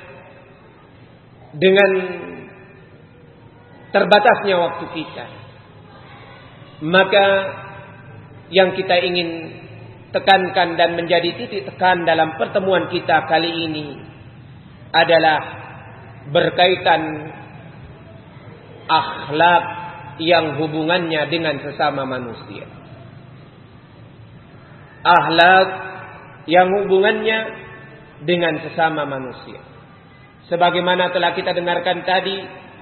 dengan terbatasnya waktu kita, maka yang kita ingin tekankan dan menjadi titik tekan dalam pertemuan kita kali ini adalah berkaitan akhlak yang hubungannya dengan sesama manusia. Akhlak yang hubungannya dengan sesama manusia. Sebagaimana telah kita dengarkan tadi,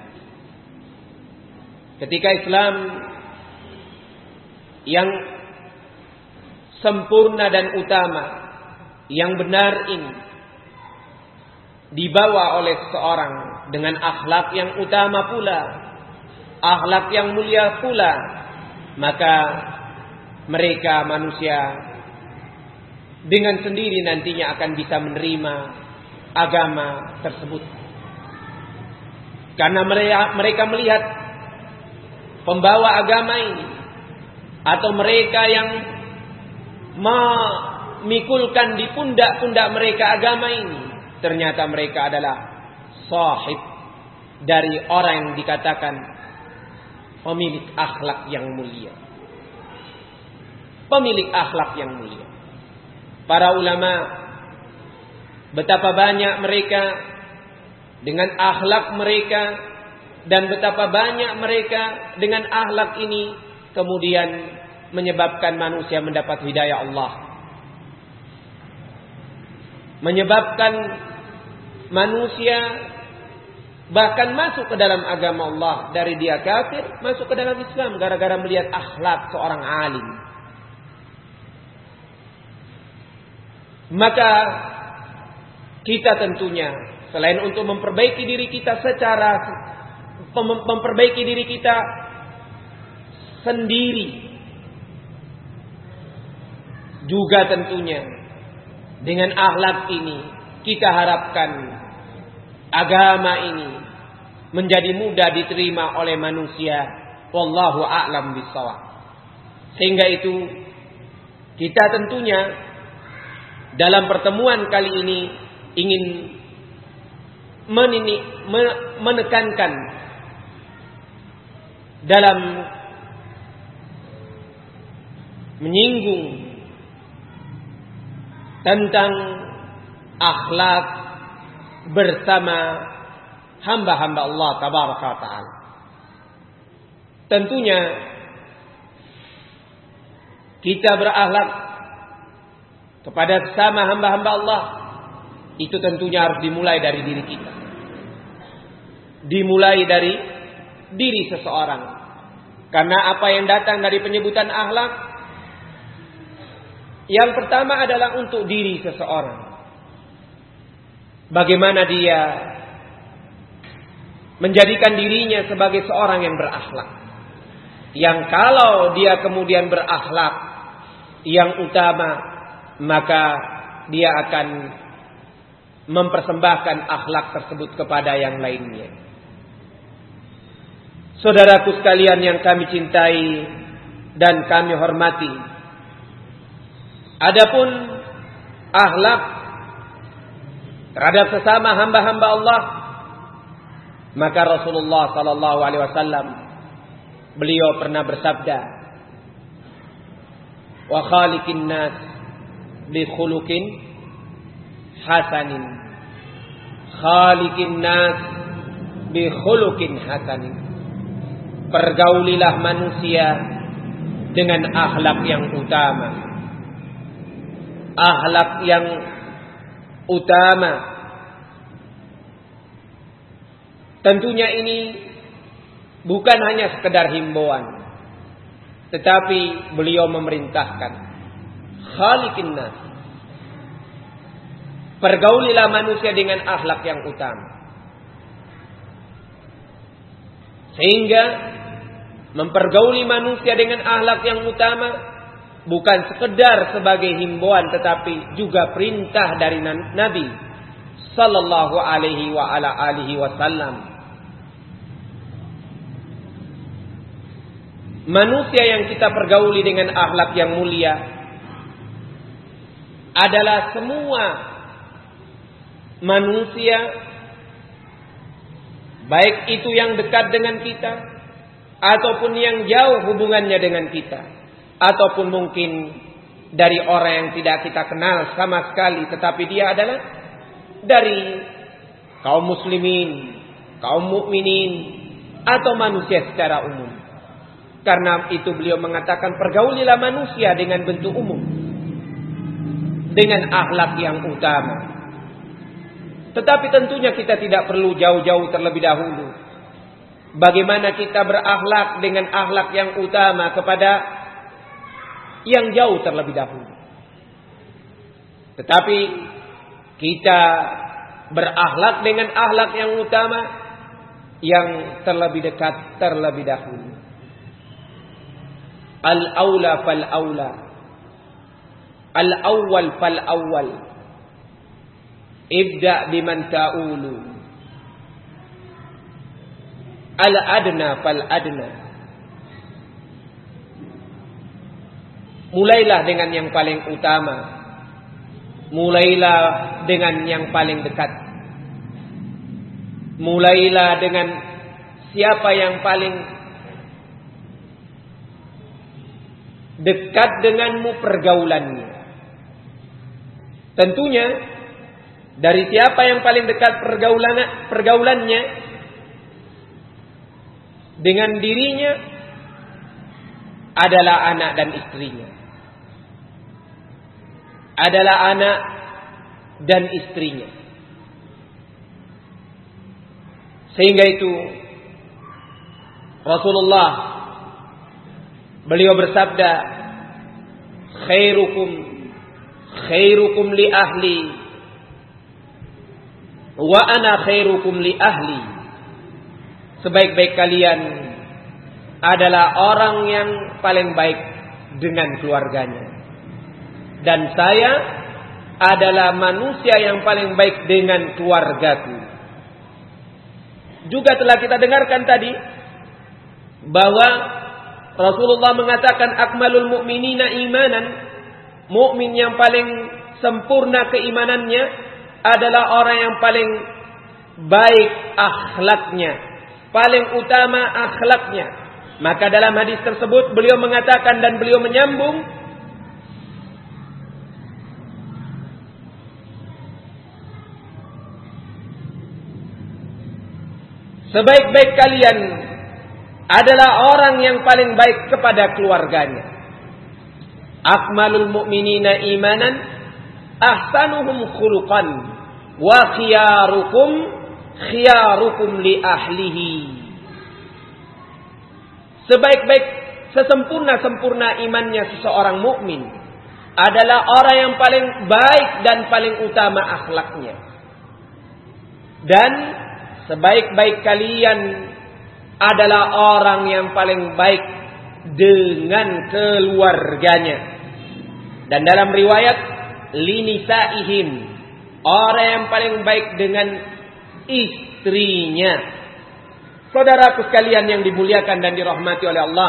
ketika Islam yang sempurna dan utama, yang benar ini dibawa oleh seseorang dengan akhlak yang utama pula, akhlak yang mulia pula, maka mereka manusia dengan sendiri nantinya akan bisa menerima agama tersebut. Karena mereka melihat pembawa agama ini atau mereka yang memikulkan di pundak-pundak mereka agama ini, ternyata mereka adalah sahib dari orang yang dikatakan pemilik akhlak yang mulia. Pemilik akhlak yang mulia. Para ulama, betapa banyak mereka dengan akhlak mereka, dan betapa banyak mereka dengan akhlak ini kemudian menyebabkan manusia mendapat hidayah Allah, menyebabkan manusia bahkan masuk ke dalam agama Allah, dari dia kafir masuk ke dalam Islam gara-gara melihat akhlak seorang alim. Maka kita tentunya selain untuk memperbaiki diri kita secara memperbaiki diri kita sendiri, juga tentunya dengan akhlak ini kita harapkan agama ini menjadi mudah diterima oleh manusia. Wallahu a'lam bishawab. Sehingga itu kita tentunya dalam pertemuan kali ini ingin menekankan dalam menyinggung tentang akhlak bersama hamba-hamba Allah tabaraka wa ta'ala. Tentunya kita berakhlak kepada sesama hamba-hamba Allah itu tentunya harus dimulai dari diri kita. Dimulai dari diri seseorang. Karena apa yang datang dari penyebutan akhlak, yang pertama adalah untuk diri seseorang. Bagaimana dia menjadikan dirinya sebagai seorang yang berakhlak. Yang kalau dia kemudian berakhlak yang utama, maka dia akan mempersembahkan akhlak tersebut kepada yang lainnya. Saudaraku sekalian yang kami cintai dan kami hormati, adapun akhlak terhadap sesama hamba-hamba Allah, maka Rasulullah sallallahu alaihi wasallam beliau pernah bersabda, "Wa khaliqin nas bi khuluqin hasanin." Khaliqin nas bi khuluqin hasanin. Pergaulilah manusia dengan akhlak yang utama. Akhlak yang utama. Tentunya ini bukan hanya sekedar himbauan, tetapi beliau memerintahkan khaliqin nas. Pergaulilah manusia dengan akhlak yang utama. Sehingga mempergauli manusia dengan akhlak yang utama bukan sekedar sebagai himbauan, tetapi juga perintah dari Nabi sallallahu alaihi wa ala alihi wasallam. Manusia yang kita pergauli dengan akhlak yang mulia adalah semua manusia, baik itu yang dekat dengan kita ataupun yang jauh hubungannya dengan kita, ataupun mungkin dari orang yang tidak kita kenal sama sekali, tetapi dia adalah dari kaum muslimin, kaum mukminin, atau manusia secara umum. Karena itu beliau mengatakan pergaulilah manusia dengan bentuk umum, dengan akhlak yang utama. Tetapi tentunya kita tidak perlu jauh-jauh terlebih dahulu. Bagaimana kita berakhlak dengan akhlak yang utama kepada yang jauh terlebih dahulu. Tetapi kita berakhlak dengan akhlak yang utama yang terlebih dekat terlebih dahulu. Al-aula fal-aula, al-awwal fal-awwal, ibda' biman ta'ulu, al-adna fal-adna. Mulailah dengan yang paling utama, mulailah dengan yang paling dekat, mulailah dengan siapa yang paling dekat denganmu pergaulannya. Tentunya dari siapa yang paling dekat pergaulannya dengan dirinya adalah anak dan istrinya. Adalah anak dan istrinya. Sehingga itu Rasulullah beliau bersabda, khairukum li ahli wa ana khairukum li ahli. Sebaik-baik kalian adalah orang yang paling baik dengan keluarganya, dan saya adalah manusia yang paling baik dengan keluargaku. Juga telah kita dengarkan tadi bahwa Rasulullah mengatakan akmalul mu'minina imanan, mukmin yang paling sempurna keimanannya adalah orang yang paling baik akhlaknya, paling utama akhlaknya. Maka dalam hadis tersebut beliau mengatakan dan beliau menyambung, sebaik-baik kalian adalah orang yang paling baik kepada keluarganya. Akmalul mu'minina imanan ahsanuhum khuluqan wa khiyarukum li ahlihi. Sebaik-baik sesempurna-sempurna imannya seseorang mukmin adalah orang yang paling baik dan paling utama akhlaknya. Dan sebaik-baik kalian adalah orang yang paling baik dengan keluarganya. Dan dalam riwayat linisaihim, orang yang paling baik dengan istrinya. Saudaraku sekalian yang dimuliakan dan dirahmati oleh Allah,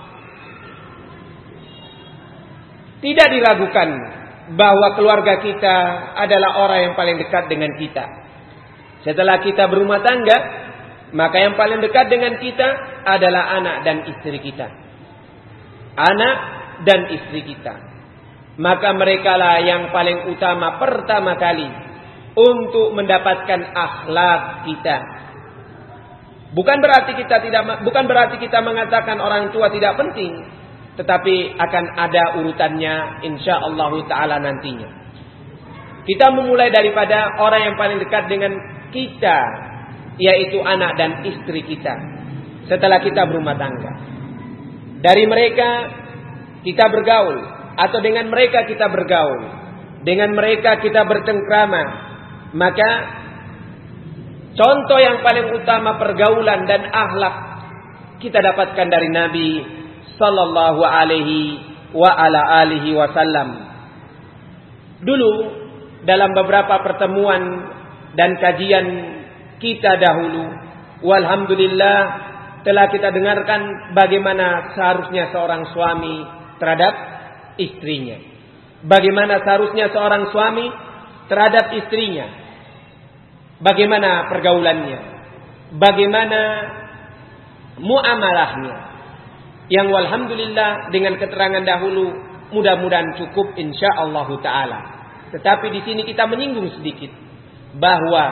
tidak diragukan bahwa keluarga kita adalah orang yang paling dekat dengan kita. Setelah kita berumah tangga, maka yang paling dekat dengan kita adalah anak dan istri kita. Anak dan istri kita. Maka merekalah yang paling utama pertama kali untuk mendapatkan akhlak kita. Bukan berarti kita mengatakan orang tua tidak penting, tetapi akan ada urutannya insyaallah taala nantinya. Kita memulai daripada orang yang paling dekat dengan kita, yaitu anak dan istri kita setelah kita berumah tangga. Dari mereka kita bergaul, atau dengan mereka kita bergaul, dengan mereka kita bercengkrama, maka contoh yang paling utama pergaulan dan akhlak kita dapatkan dari Nabi sallallahu alaihi wa ala alihi wasallam. Dulu dalam beberapa pertemuan dan kajian kita dahulu, walhamdulillah telah kita dengarkan bagaimana seharusnya seorang suami terhadap istrinya. Bagaimana seharusnya seorang suami terhadap istrinya. Bagaimana pergaulannya. Bagaimana muamalahnya. Yang walhamdulillah dengan keterangan dahulu mudah-mudahan cukup insyaallah taala. Tetapi di sini kita menyinggung sedikit bahwa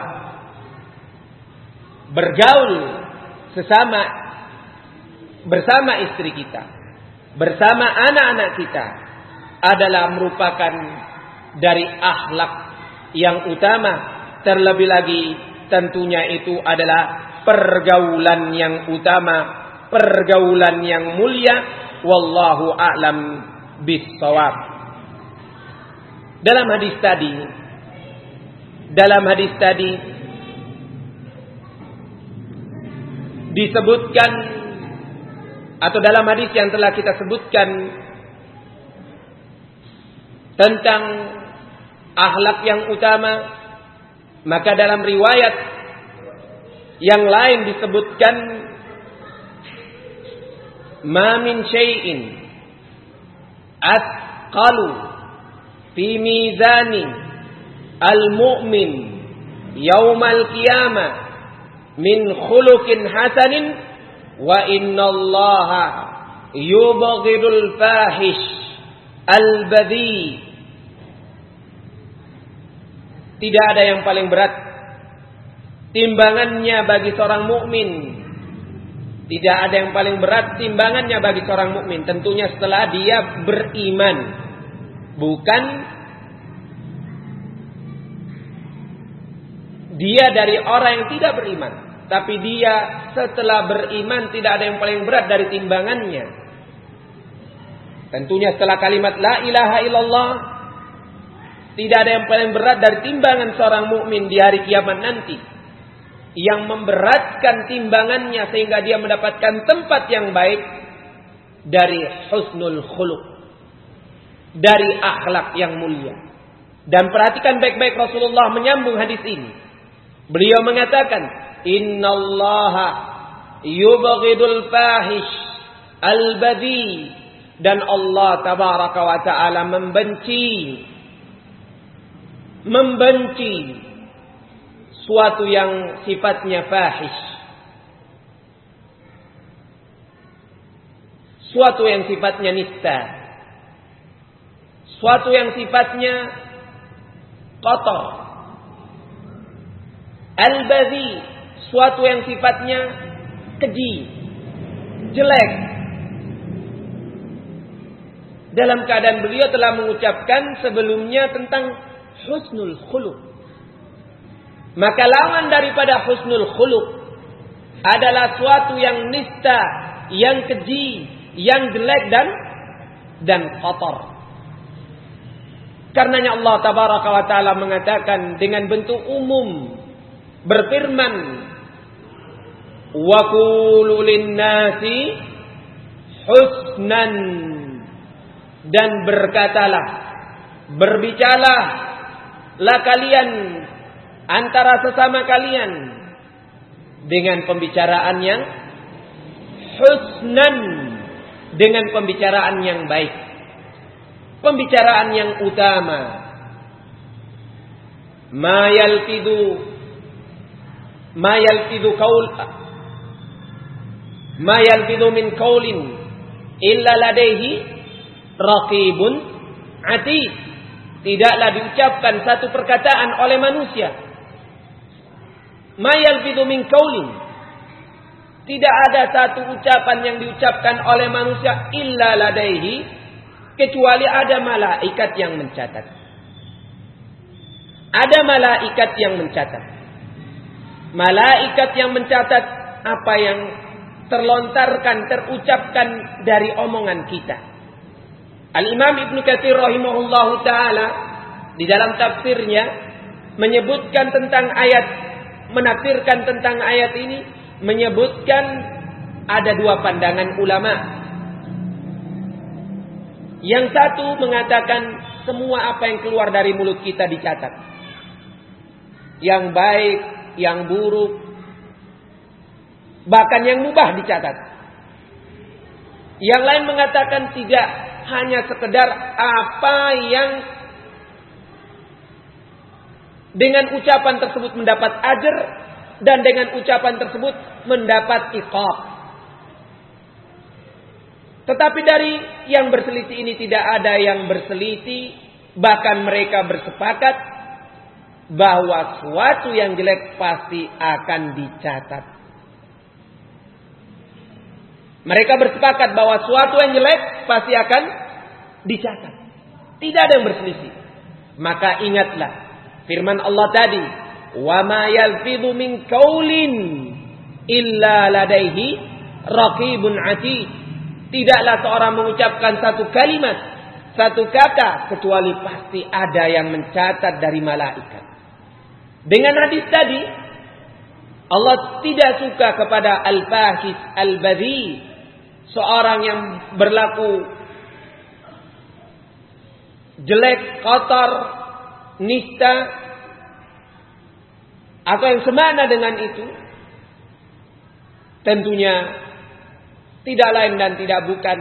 bergaul bersama istri kita, bersama anak-anak kita adalah merupakan dari akhlak yang utama. Terlebih lagi tentunya itu adalah pergaulan yang utama, pergaulan yang mulia. Wallahu a'lam bis-shawab. Dalam hadis tadi disebutkan, atau dalam hadis yang telah kita sebutkan tentang akhlak yang utama, maka dalam riwayat yang lain disebutkan ma min syai'in asqalu fi mizani al-mu'min yaumal qiyamah min khuluqin hasanin wa innallaha yubghidul fahish al-badhi. Tidak ada yang paling berat timbangannya bagi seorang mukmin. Tidak ada yang paling berat timbangannya bagi seorang mukmin, tentunya setelah dia beriman. Bukan dia dari orang yang tidak beriman, tapi dia setelah beriman tidak ada yang paling berat dari timbangannya. Tentunya setelah kalimat la ilaha illallah, tidak ada yang paling berat dari timbangan seorang mukmin di hari kiamat nanti. Yang memberatkan timbangannya sehingga dia mendapatkan tempat yang baik dari husnul khuluq, dari akhlak yang mulia. Dan perhatikan baik-baik Rasulullah menyambung hadis ini. Beliau mengatakan, innallaha yubghidul fahish al-badhi, dan Allah tabaraka wa taala membenci suatu yang sifatnya fahish, suatu yang sifatnya nista, suatu yang sifatnya kotor. Al-badhi, suatu yang sifatnya keji, jelek. Dalam keadaan beliau telah mengucapkan sebelumnya tentang husnul khuluq. Maka lawan daripada husnul khuluq adalah suatu yang nista, yang keji, yang jelek dan kotor. Karenanya Allah tabaraka wa taala mengatakan dengan bentuk umum, berfirman, wa qulu lin-nasi husnan, dan berkatalah, berbicaralah kalian antara sesama kalian dengan pembicaraan yang husnan, dengan pembicaraan yang baik, pembicaraan yang utama. Ma yalfidu min qaulin illa ladaihi raqibun atid. Tidaklah diucapkan satu perkataan oleh manusia. Ma yalfidu min qaulin, tidak ada satu ucapan yang diucapkan oleh manusia illa ladaihi, kecuali ada malaikat yang mencatat. Ada malaikat yang mencatat. Malaikat yang mencatat apa yang terlontarkan, terucapkan dari omongan kita. Al-Imam Ibnu Katsir rahimahullahu taala di dalam tafsirnya menyebutkan tentang ayat, menafsirkan tentang ayat ini, menyebutkan ada dua pandangan ulama. Yang satu mengatakan semua apa yang keluar dari mulut kita dicatat. Yang baik, yang buruk, bahkan yang mubah dicatat. Yang lain mengatakan tidak, hanya sekedar apa yang dengan ucapan tersebut mendapat ajar dan dengan ucapan tersebut mendapat iqab. Tetapi dari yang berselisih ini tidak ada yang berselisih, bahkan mereka bersepakat bahwa suatu yang jelek pasti akan dicatat. Mereka bersepakat bahwa suatu yang jelek pasti akan dicatat. Tidak ada yang berselisih. Maka ingatlah firman Allah tadi, "Wa ma yalfidhu min qaulin illa ladaihi raqibun 'atid." Tidaklah seorang mengucapkan satu kalimat, satu kata, kecuali pasti ada yang mencatat dari malaikat. Dengan hadis tadi, Allah tidak suka kepada al-fahis, al-badhi, seorang yang berlaku jelek, kotor, nista, atau yang semana dengan itu. Tentunya tidak lain dan tidak bukan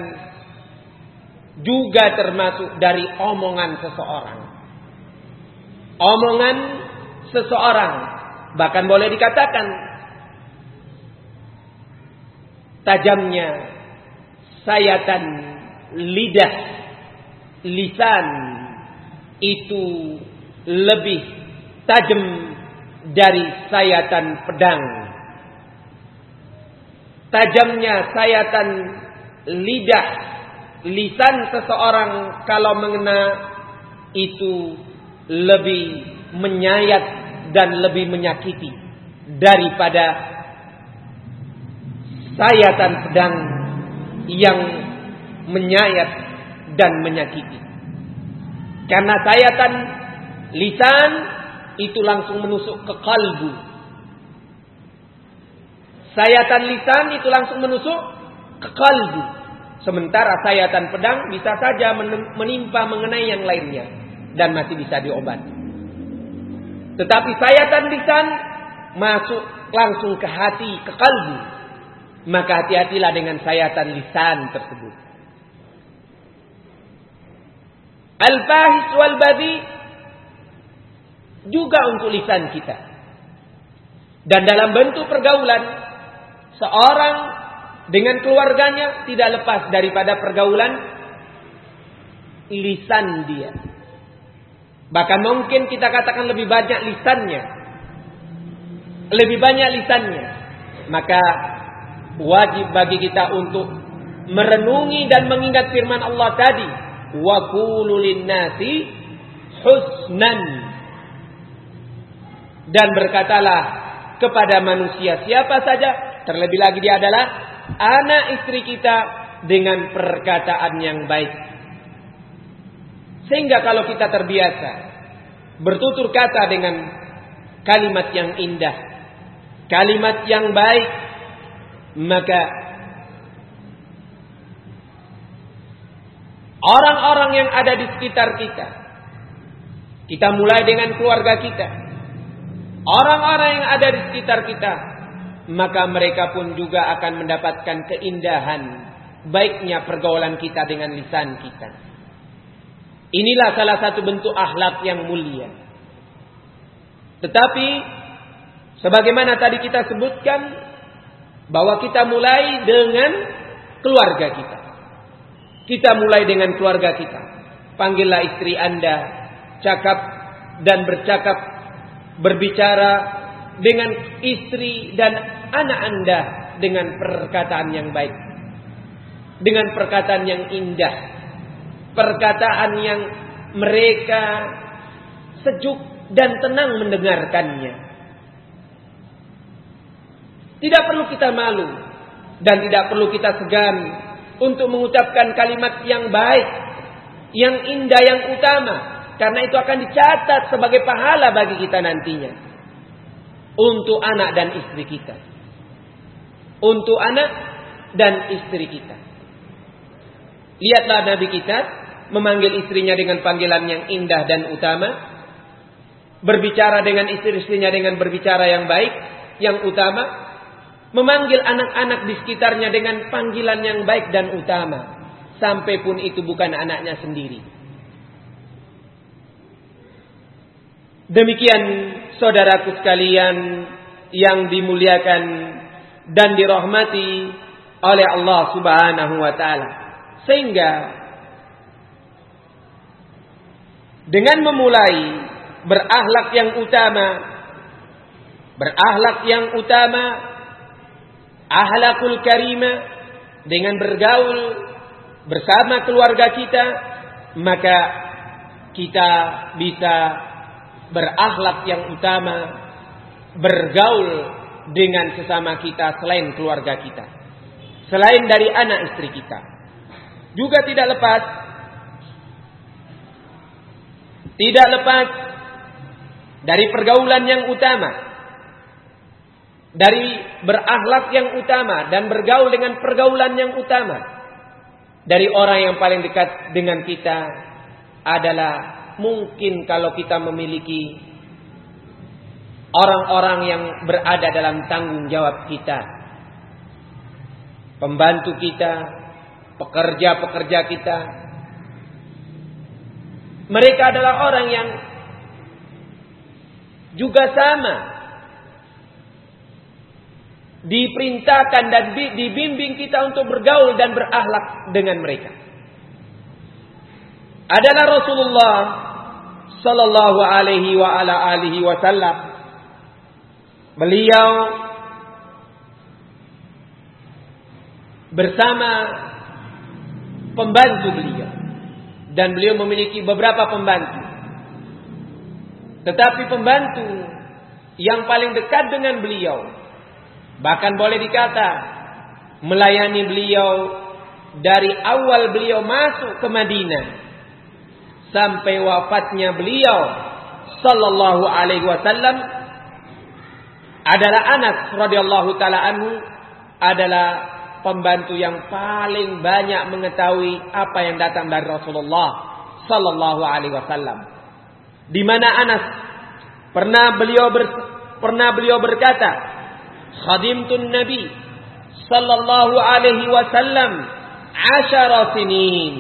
juga termasuk dari omongan seseorang. Omongan seseorang bahkan boleh dikatakan tajamnya sayatan lidah, lisan itu lebih tajam dari sayatan pedang. Tajamnya sayatan lidah, lisan seseorang kalau mengena itu lebih menyayat dan lebih menyakiti daripada sayatan pedang yang menyayat dan menyakiti. Karena sayatan lisan itu langsung menusuk ke kalbu. Sayatan lisan itu langsung menusuk ke kalbu. Sementara sayatan pedang bisa saja menimpa mengenai yang lainnya dan masih bisa diobati. Tetapi sayatan lisan masuk langsung ke hati, ke kalbu. Maka hati-hatilah dengan sayatan lisan tersebut. Al-fahis wal badhi juga untuk lisan kita. Dan dalam bentuk pergaulan, seorang dengan keluarganya tidak lepas daripada pergaulan lisan dia. Bahkan mungkin kita katakan lebih banyak lisannya. Lebih banyak lisannya. Maka wajib bagi kita untuk merenungi dan mengingat firman Allah tadi, wa qulu lin-nasi husnan, dan berkatalah kepada manusia siapa saja, terlebih lagi dia adalah anak istri kita, dengan perkataan yang baik. Sehingga kalau kita terbiasa bertutur kata dengan kalimat yang indah, kalimat yang baik, maka orang-orang yang ada di sekitar kita, kita mulai dengan keluarga kita, orang-orang yang ada di sekitar kita, maka mereka pun juga akan mendapatkan keindahan baiknya pergaulan kita dengan lisan kita. Inilah salah satu bentuk akhlak yang mulia. Tetapi sebagaimana tadi kita sebutkan, bahwa kita mulai dengan keluarga kita. Kita mulai dengan keluarga kita. Panggillah istri Anda, cakap dan bercakap, berbicara dengan istri dan anak Anda dengan perkataan yang baik, dengan perkataan yang indah, perkataan yang mereka sejuk dan tenang mendengarkannya. Tidak perlu kita malu dan tidak perlu kita segan untuk mengucapkan kalimat yang baik, yang indah, yang utama. Karena itu akan dicatat sebagai pahala bagi kita nantinya. Untuk anak dan istri kita. Untuk anak dan istri kita. Lihatlah Nabi kita memanggil istrinya dengan panggilan yang indah dan utama. Berbicara dengan istri-istrinya dengan berbicara yang baik, yang utama. Memanggil anak-anak di sekitarnya dengan panggilan yang baik dan utama. Sampai pun itu bukan anaknya sendiri. Demikian saudaraku sekalian yang dimuliakan dan dirahmati oleh Allah Subhanahu wa taala. Sehingga dengan memulai berakhlak yang utama, akhlakul karimah, dengan bergaul bersama keluarga kita, maka kita bisa berakhlak yang utama, bergaul dengan sesama kita selain keluarga kita, selain dari anak istri kita. Juga tidak lepas dari pergaulan yang utama, dari berakhlak yang utama dan bergaul dengan pergaulan yang utama. Dari orang yang paling dekat dengan kita adalah mungkin kalau kita memiliki orang-orang yang berada dalam tanggung jawab kita, pembantu kita, pekerja-pekerja kita. Mereka adalah orang yang juga sama diperintahkan dan dibimbing kita untuk bergaul dan berakhlak dengan mereka. Adalah Rasulullah sallallahu alaihi wa ala alihi wasallam. Beliau bersama pembantu beliau, dan beliau memiliki beberapa pembantu. Tetapi pembantu yang paling dekat dengan beliau, bahkan boleh dikata melayani beliau dari awal beliau masuk ke Madinah sampai wafatnya beliau sallallahu alaihi wasallam, adalah Anas radhiyallahu taala anhu, adalah pembantu yang paling banyak mengetahui apa yang datang dari Rasulullah sallallahu alaihi wasallam. Di mana Anas pernah beliau berkata, "Khadimtun Nabi sallallahu alaihi wasallam 10 sinin.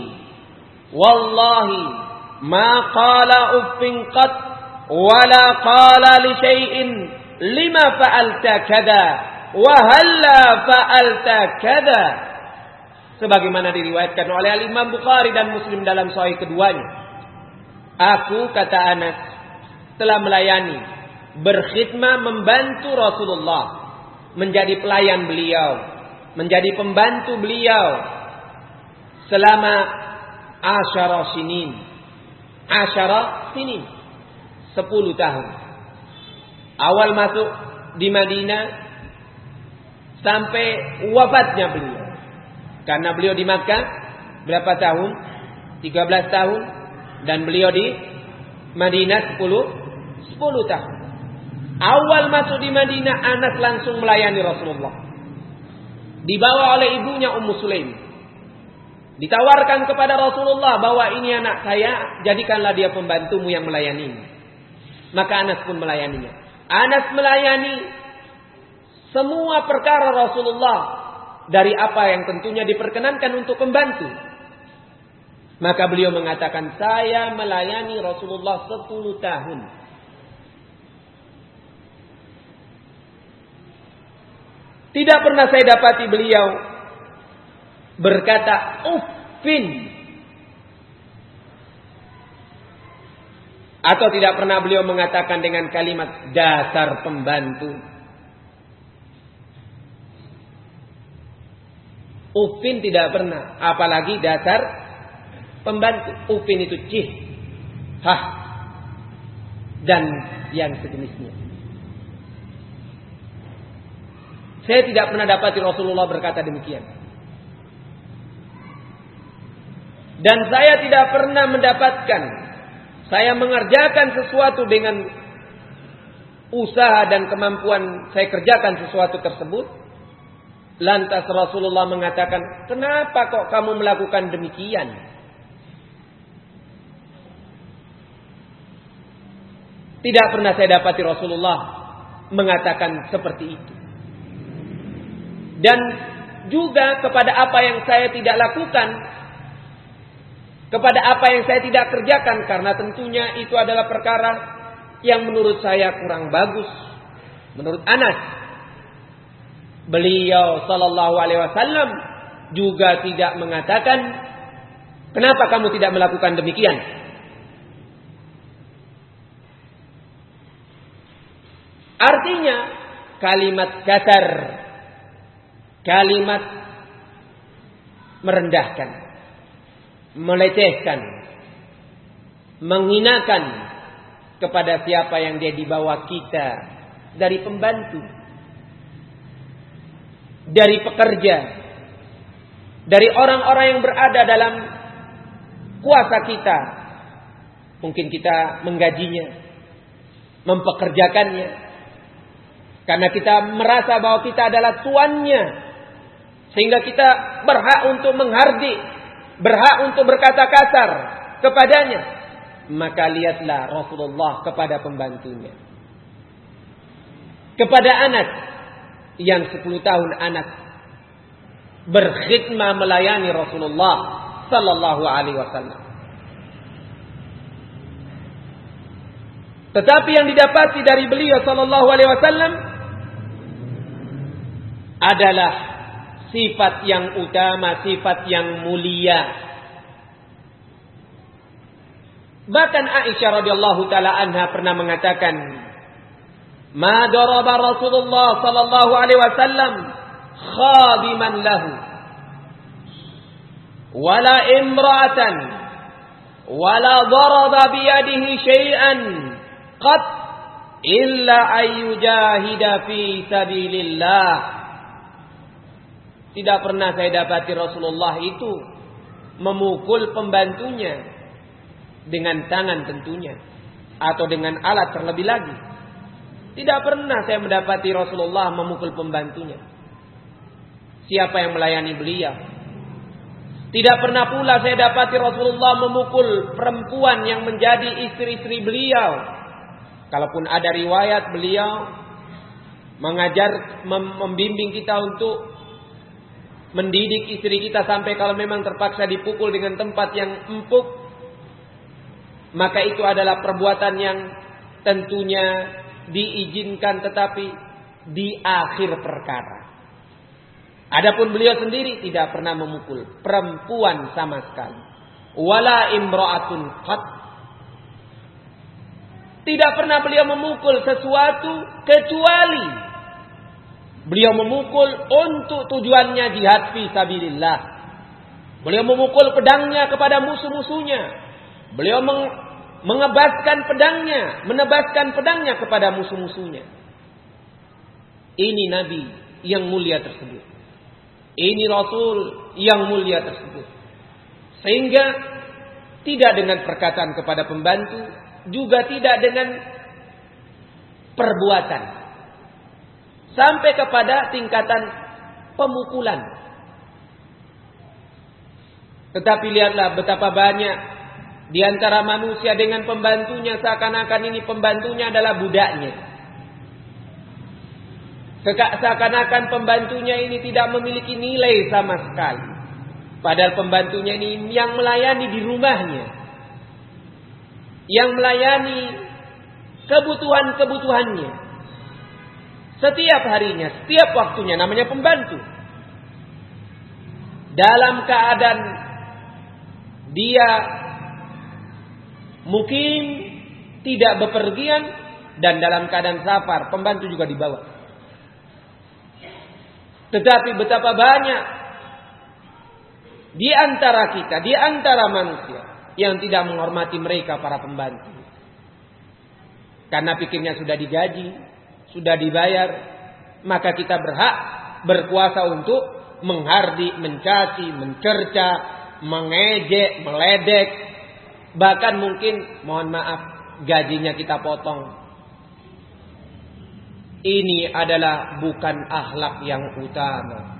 Wallahi ma qala uffin qat wala qala li syai'in lima fa'alta kada wa halla fa'alta kada." Sebagaimana diriwayatkan oleh Al-Imam Bukhari dan Muslim dalam sahih keduanya. Aku, kata Anas, telah melayani, berkhidmah, membantu Rasulullah, menjadi pelayan beliau, menjadi pembantu beliau selama 10 sinin. 10 sinin, 10 tahun. Awal masuk di Madinah sampai wafatnya beliau. Karena beliau di Makkah berapa tahun? 13 tahun. Dan beliau di Madinah 10 tahun. Awal masuk di Madinah, Anas langsung melayani Rasulullah. Dibawa oleh ibunya Ummu Sulaim. Ditawarkan kepada Rasulullah bahwa ini anak saya, jadikanlah dia pembantumu yang melayani. Maka Anas pun melayaninya. Anas melayani semua perkara Rasulullah, dari apa yang tentunya diperkenankan untuk pembantu. Maka beliau mengatakan, saya melayani Rasulullah 10 tahun. Tidak pernah saya dapati beliau berkata uffin, atau tidak pernah beliau mengatakan dengan kalimat dasar pembantu. Uffin tidak pernah, apalagi dasar pembantu. Uffin itu cih, hah, dan yang sejenisnya. Saya tidak pernah dapati Rasulullah berkata demikian. Dan saya tidak pernah mendapatkan saya mengerjakan sesuatu dengan usaha dan kemampuan saya kerjakan sesuatu tersebut. Lantas Rasulullah mengatakan, kenapa kok kamu melakukan demikian? Tidak pernah saya dapati Rasulullah mengatakan seperti itu. Dan juga kepada apa yang saya tidak lakukan, kepada apa yang saya tidak kerjakan, karena tentunya itu adalah perkara yang menurut saya kurang bagus. Menurut Anas, beliau sallallahu alaihi wasallam juga tidak mengatakan, kenapa kamu tidak melakukan demikian? Artinya kalimat kasar, kalimat merendahkan, melecehkan, menghinakan kepada siapa yang dia di bawah kita, dari pembantu, dari pekerja, dari orang-orang yang berada dalam kuasa kita. Mungkin kita menggajinya, mempekerjakannya, karena kita merasa bahwa kita adalah tuannya, sehingga kita berhak untuk menghardik, berhak untuk berkata kasar kepadanya. Maka lihatlah Rasulullah kepada pembantunya, kepada Anas yang 10 tahun Anas berkhidmah melayani Rasulullah sallallahu alaihi wasallam. Tetapi yang didapati dari beliau sallallahu alaihi wasallam adalah sifat yang utama, sifat yang mulia. Bahkan Aisyah radhiyallahu taala anha pernah mengatakan, "Ma daraba Rasulullah sallallahu alaihi wasallam khadiman lahu wala imra'atan wala daraba bi yadihi syai'an qad illa ayyujahida fi sabilillah." Tidak pernah saya dapati Rasulullah itu memukul pembantunya dengan tangan tentunya, atau dengan alat terlebih lagi. Tidak pernah saya mendapati Rasulullah memukul pembantunya. Siapa yang melayani beliau? Tidak pernah pula saya dapati Rasulullah memukul perempuan yang menjadi istri-istri beliau. Kalaupun ada riwayat beliau mengajar, membimbing kita untuk mendidik istri kita sampai kalau memang terpaksa dipukul dengan tempat yang empuk, maka itu adalah perbuatan yang tentunya diizinkan, tetapi di akhir perkara. Adapun beliau sendiri tidak pernah memukul perempuan sama sekali. Wala imra'atun qat. Tidak pernah beliau memukul sesuatu kecuali beliau memukul untuk tujuannya jihad fi sabilillah. Beliau memukul pedangnya kepada musuh-musuhnya. Beliau mengebaskan pedangnya, menebaskan pedangnya kepada musuh-musuhnya. Ini Nabi yang mulia tersebut. Ini Rasul yang mulia tersebut. Sehingga tidak dengan perkataan kepada pembantu, juga tidak dengan perbuatan, sampai kepada tingkatan pemukulan. Tetapi lihatlah betapa banyak di antara manusia dengan pembantunya, seakan-akan ini pembantunya adalah budaknya. Seakan-akan pembantunya ini tidak memiliki nilai sama sekali. Padahal pembantunya ini yang melayani di rumahnya, yang melayani kebutuhan-kebutuhannya setiap harinya, setiap waktunya, namanya pembantu. Dalam keadaan dia mukim, tidak bepergian, dan dalam keadaan safar, pembantu juga dibawa. Tetapi betapa banyak di antara kita, di antara manusia yang tidak menghormati mereka para pembantu. Karena pikirnya sudah digaji, sudah dibayar, maka kita berhak berkuasa untuk menghardik, mencaci, mencerca, mengejek, meledek, Bahkan mungkin mohon maaf gajinya kita potong. Ini adalah bukan akhlak yang utama.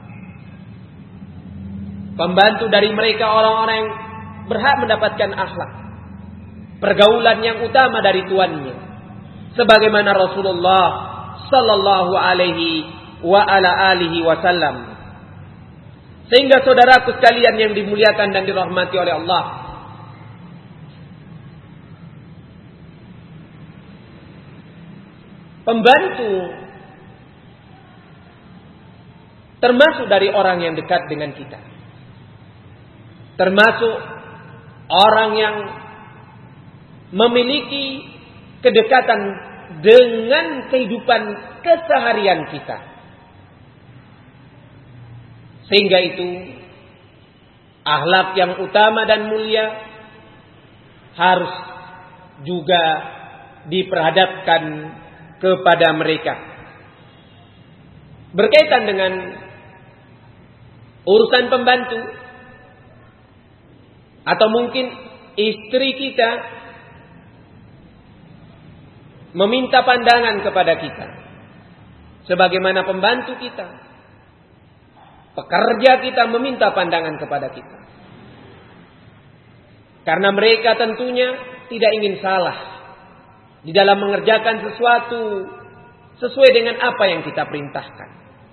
Pembantu dari mereka orang-orang yang berhak mendapatkan akhlak, pergaulan yang utama dari tuannya, sebagaimana Rasulullah sallallahu alaihi wa ala alihi wasallam. Sehingga saudaraku sekalian yang dimuliakan dan dirahmati oleh Allah, pembantu termasuk dari orang yang dekat dengan kita, termasuk orang yang memiliki kedekatan dengan kehidupan keseharian kita. Sehingga itu akhlak yang utama dan mulia harus juga diperhadapkan kepada mereka. Berkaitan dengan urusan pembantu atau mungkin istri kita meminta pandangan kepada kita, sebagaimana pembantu kita, pekerja kita meminta pandangan kepada kita. Karena mereka tentunya tidak ingin salah di dalam mengerjakan sesuatu sesuai dengan apa yang kita perintahkan.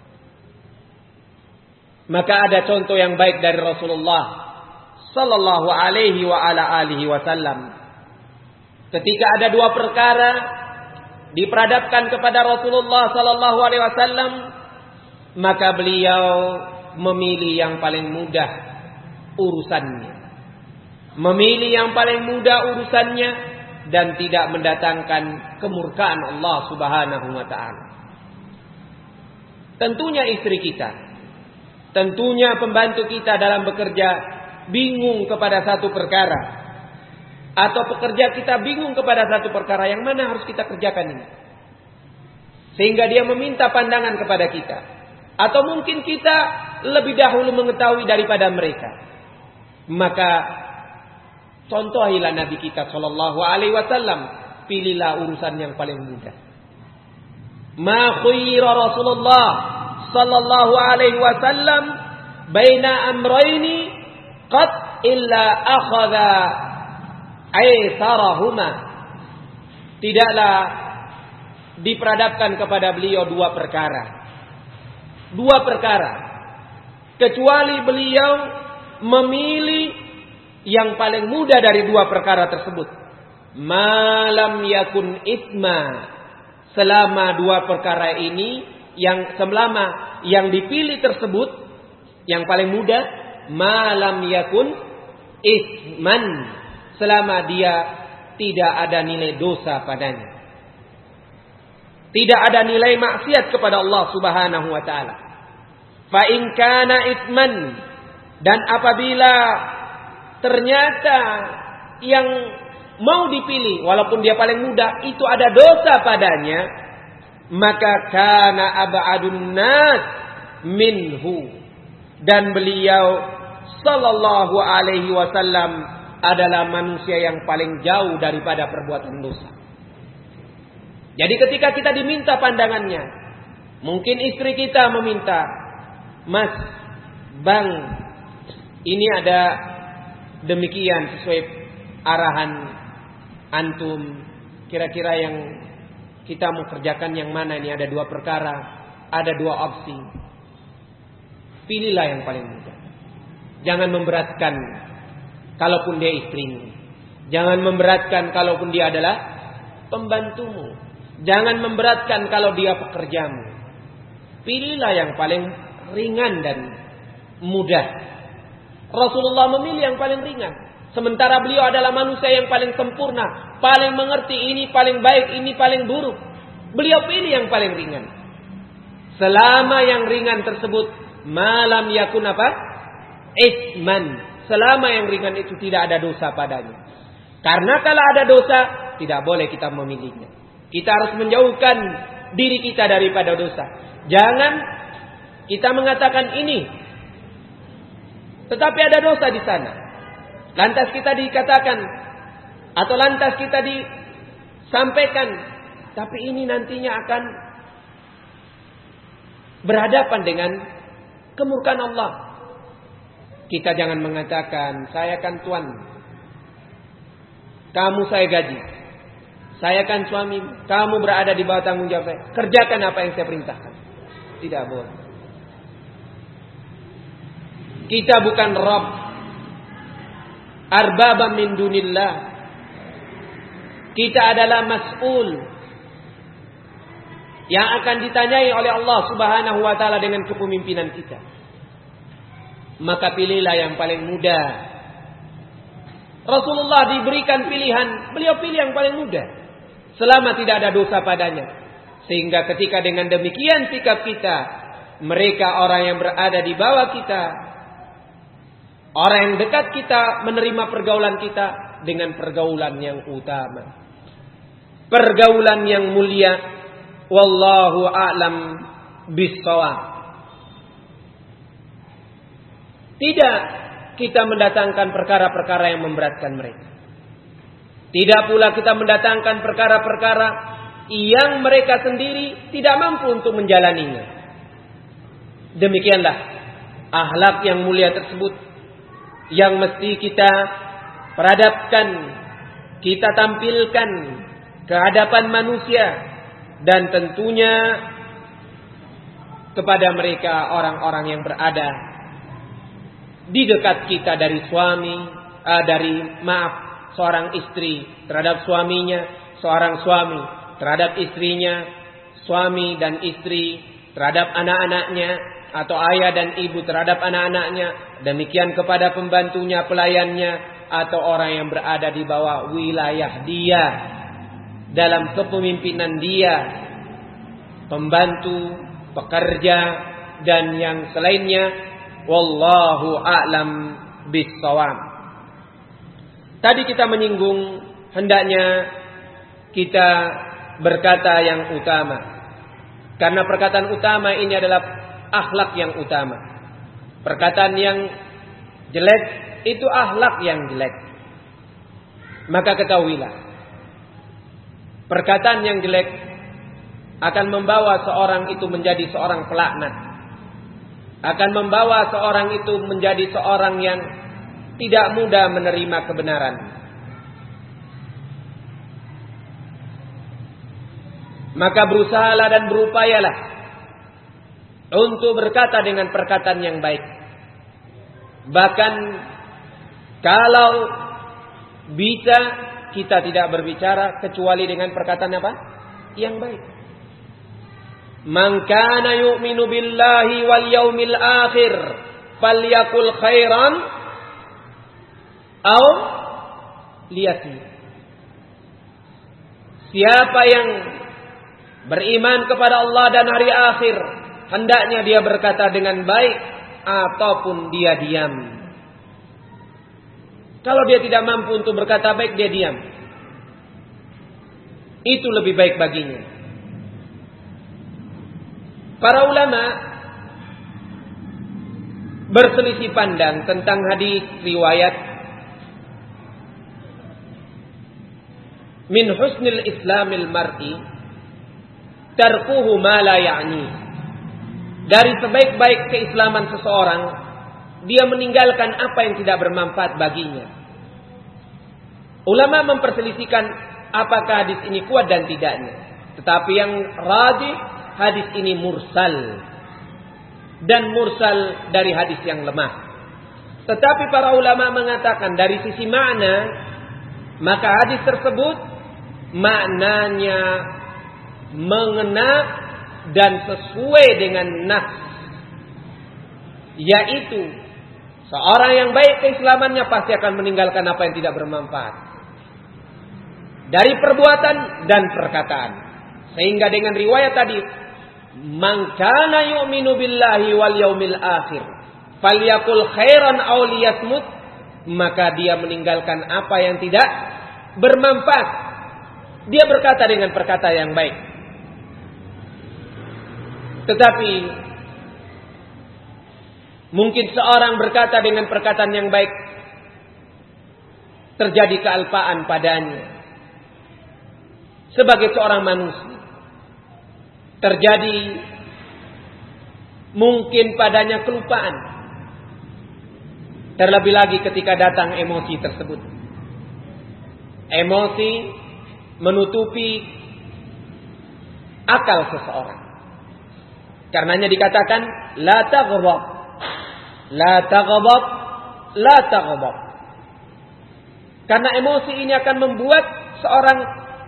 Maka ada contoh yang baik dari Rasulullah sallallahu alaihi wa ala alihi wasallam. Ketika ada dua perkara diperhadapkan kepada Rasulullah sallallahu alaihi wasallam, maka beliau memilih yang paling mudah urusannya. Memilih yang paling mudah urusannya dan tidak mendatangkan kemurkaan Allah Subhanahu wa taala. Tentunya istri kita, tentunya pembantu kita dalam bekerja bingung kepada satu perkara, atau pekerja kita bingung kepada satu perkara, yang mana harus kita kerjakan ini, sehingga dia meminta pandangan kepada kita, atau mungkin kita lebih dahulu mengetahui daripada mereka. Maka contohilah Nabi kita sallallahu alaihi wasallam, pilihlah urusan yang paling mudah. Ma khuyira Rasulullah sallallahu alaihi wasallam baina amrayni qad illa akhadha aisarahuma. Tidaklah diperhadapkan kepada beliau dua perkara, kecuali beliau memilih yang paling mudah dari dua perkara tersebut. Malam yakun isma, selama dua perkara ini selama yang dipilih tersebut yang paling mudah, malam yakun isman, selama dia tidak ada nilai dosa padanya, tidak ada nilai maksiat kepada Allah Subhanahu wa taala. Fa in kana isman, dan apabila ternyata yang mau dipilih walaupun dia paling mudah itu ada dosa padanya, maka kana ab'adun nas minhu, dan beliau sallallahu alaihi wasallam adalah manusia yang paling jauh daripada perbuatan dosa. Jadi ketika kita diminta pandangannya, mungkin istri kita meminta, Mas, Bang, ini ada demikian sesuai arahan antum, kira-kira yang kita mau kerjakan yang mana ini? Ada dua perkara, ada dua opsi. Pilihlah yang paling mudah. Jangan memberatkan kalaupun dia istrimu. Jangan memberatkan kalaupun dia adalah pembantumu. Jangan memberatkan kalau dia pekerjamu. Pilihlah yang paling ringan dan mudah. Rasulullah memilih yang paling ringan, sementara beliau adalah manusia yang paling sempurna, paling mengerti ini paling baik, ini paling buruk. Beliau pilih yang paling ringan. Selama yang ringan tersebut malam yakun apa? Isman. Selama yang ringan itu tidak ada dosa padanya. Karena kalau ada dosa, tidak boleh kita memilihnya. Kita harus menjauhkan diri kita daripada dosa. Jangan kita mengatakan ini, tetapi ada dosa di sana. Lantas kita dikatakan, Atau lantas kita disampaikan, tapi ini nantinya akan berhadapan dengan kemurkaan Allah. Kita jangan mengatakan, saya kan tuan, kamu saya gaji, saya kan suami, kamu berada di bawah tanggung jawab saya, kerjakan apa yang saya perintahkan. Tidak boleh. Kita bukan Rabb, arbaba min dunillah. Kita adalah mas'ul yang akan ditanyai oleh Allah Subhanahu wa taala dengan kepemimpinan kita. Maka pilihlah yang paling mudah. Rasulullah diberikan pilihan, beliau pilih yang paling mudah selama tidak ada dosa padanya. Sehingga ketika dengan demikian sikap kita, mereka orang yang berada di bawah kita, orang yang dekat kita menerima pergaulan kita dengan pergaulan yang utama, pergaulan yang mulia. Wallahu a'lam bis-shawab. Tidak kita mendatangkan perkara-perkara yang memberatkan mereka. Tidak pula kita mendatangkan perkara-perkara yang mereka sendiri tidak mampu untuk menjalaninya. Demikianlah akhlak yang mulia tersebut yang mesti kita peradabkan, kita tampilkan ke hadapan manusia, dan tentunya kepada mereka orang-orang yang berada di dekat kita dari seorang istri terhadap suaminya, seorang suami terhadap istrinya, suami dan istri terhadap anak-anaknya, atau ayah dan ibu terhadap anak-anaknya, demikian kepada pembantunya, pelayannya, atau orang yang berada di bawah wilayah dia, dalam kepemimpinan dia, pembantu, pekerja, dan yang selainnya. Wallahu a'lam bis-shawab. Tadi kita menyinggung hendaknya kita berkata yang utama, karena perkataan utama ini adalah akhlak yang utama. Perkataan yang jelek itu akhlak yang jelek. Maka ketahuilah, perkataan yang jelek akan membawa seorang itu menjadi seorang pelaknat, akan membawa seorang itu menjadi seorang yang tidak mudah menerima kebenaran. Maka berusahalah dan berupayalah untuk berkata dengan perkataan yang baik. Bahkan kalau bisa, kita tidak berbicara kecuali dengan perkataan apa? Yang baik. Man kana yu'minu billahi wal yaumil akhir falyakul khairan aw liyasmut. Siapa yang beriman kepada Allah dan hari akhir, hendaknya dia berkata dengan baik ataupun dia diam. Kalau dia tidak mampu untuk berkata baik, dia diam. Itu lebih baik baginya. Para ulama berselisih pandang tentang hadis riwayat min husnil islamil mar'i tarkuhu ma la ya'ni. Dari sebaik-baik keislaman seseorang, dia meninggalkan apa yang tidak bermanfaat baginya. Ulama memperselisihkan apakah hadis ini kuat dan tidaknya. Tetapi yang rajih, hadis ini mursal, dan mursal dari hadis yang lemah. Tetapi para ulama mengatakan dari sisi makna, maka hadis tersebut maknanya mengena dan sesuai dengan nas, yaitu seorang yang baik keislamannya pasti akan meninggalkan apa yang tidak bermanfaat dari perbuatan dan perkataan. Sehingga dengan riwayat tadi, man kana yu'minu billahi wal yaumil akhir falyakul khairan aw liyasmut, maka dia meninggalkan apa yang tidak bermanfaat. Dia berkata dengan perkataan yang baik. Tetapi mungkin seorang berkata dengan perkataan yang baik, terjadi kealpaan padanya. Sebagai seorang manusia, terjadi mungkin padanya kelupaan. Terlebih lagi ketika datang emosi tersebut. Emosi menutupi akal seseorang. Karenanya dikatakan la taghdab, la taghdab, la taghdab. Karena emosi ini akan membuat seorang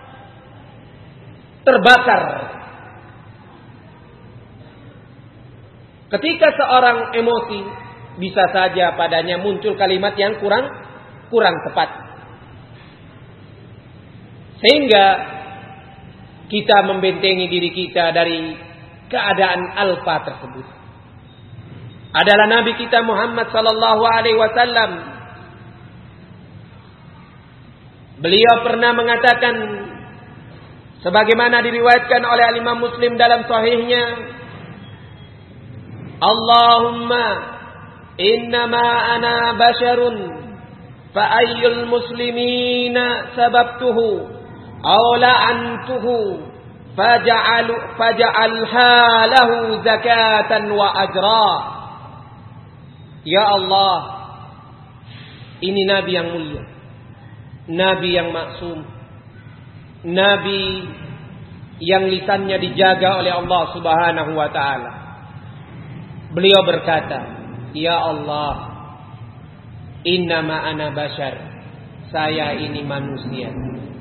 terbakar. Ketika seorang emosi, bisa saja padanya muncul kalimat yang kurang tepat. Sehingga kita membentengi diri kita dari keadaan alfa tersebut. Adalah Nabi kita Muhammad sallallahu alaihi wasallam. Beliau pernah mengatakan sebagaimana diriwayatkan oleh Imam Muslim dalam sahihnya, Allahumma innama ana basharun fa ayyul muslimina sababtuhu aw la'antuhu faj'alha lahu zakatan wa ajra. Ya Allah, ini Nabi yang mulia, Nabi yang maksum, Nabi yang lisannya dijaga oleh Allah Subhanahu wa ta'ala. Beliau berkata, Ya Allah, innama ana bashar, saya ini manusia.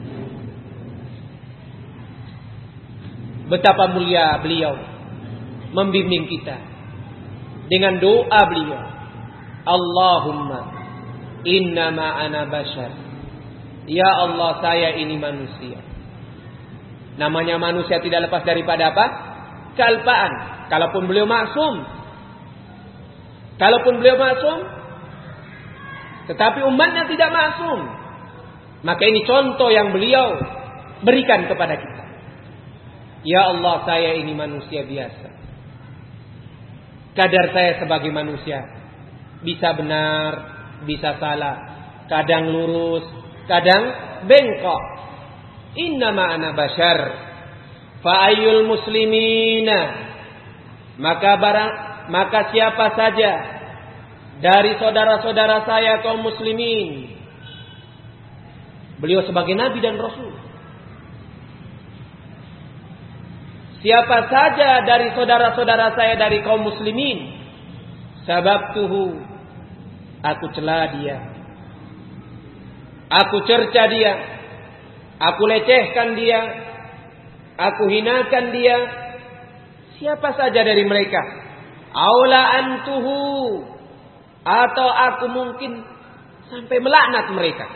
Betapa mulia beliau membimbing kita dengan doa beliau, Allahumma innama ana bashar, ya Allah, saya ini manusia. Namanya manusia tidak lepas daripada apa? Kealpaan. Kalaupun beliau maksum, tetapi umatnya tidak maksum, maka ini contoh yang beliau berikan kepada kita. Ya Allah, saya ini manusia biasa. Kadar saya sebagai manusia, bisa benar, bisa salah, kadang lurus, kadang bengkok. Innama ana bashar fa ayyul muslimina, maka siapa saja dari saudara-saudara saya kaum muslimin. Beliau sebagai nabi dan rasul. Siapa saja dari saudara-saudara saya dari kaum muslimin, sababtuhu, aku cela dia, aku cerca dia, aku lecehkan dia, aku hinakan dia. Siapa saja dari mereka, aula antuhu, atau aku mungkin sampai melaknat mereka,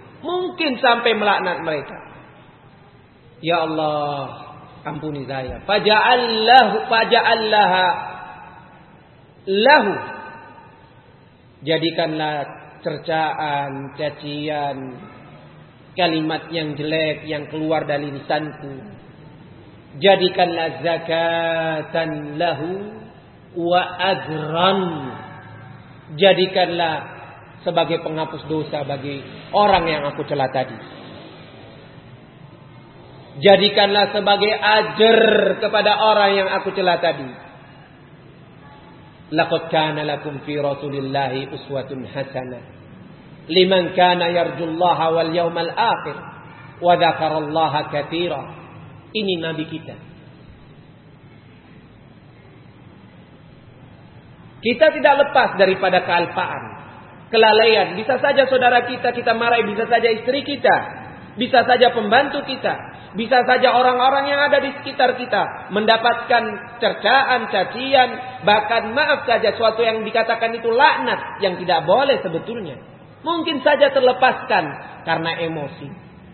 Ya Allah, ampuni saya. Faja'allaha lahu, jadikanlah cercaan, cacian, kalimat yang jelek yang keluar dari lisanku, jadikanlah zakatan lahu wa ajran, jadikanlah sebagai penghapus dosa bagi orang yang aku cela tadi. Jadikanlah sebagai ajar kepada orang yang aku cela tadi. Laqad kana lakum fi Rasulillahi uswatun hasanah liman kana yarjullaha wal yawmal akhir wa dzakarallaha katsira. Ini nabi kita. Kita tidak lepas daripada kealpaan, kelalaian. Bisa saja saudara kita marahi, bisa saja istri kita, bisa saja pembantu kita, bisa saja orang-orang yang ada di sekitar kita mendapatkan cercaan, cacian, bahkan maaf saja suatu yang dikatakan itu laknat yang tidak boleh sebetulnya. Mungkin saja terlepaskan karena emosi.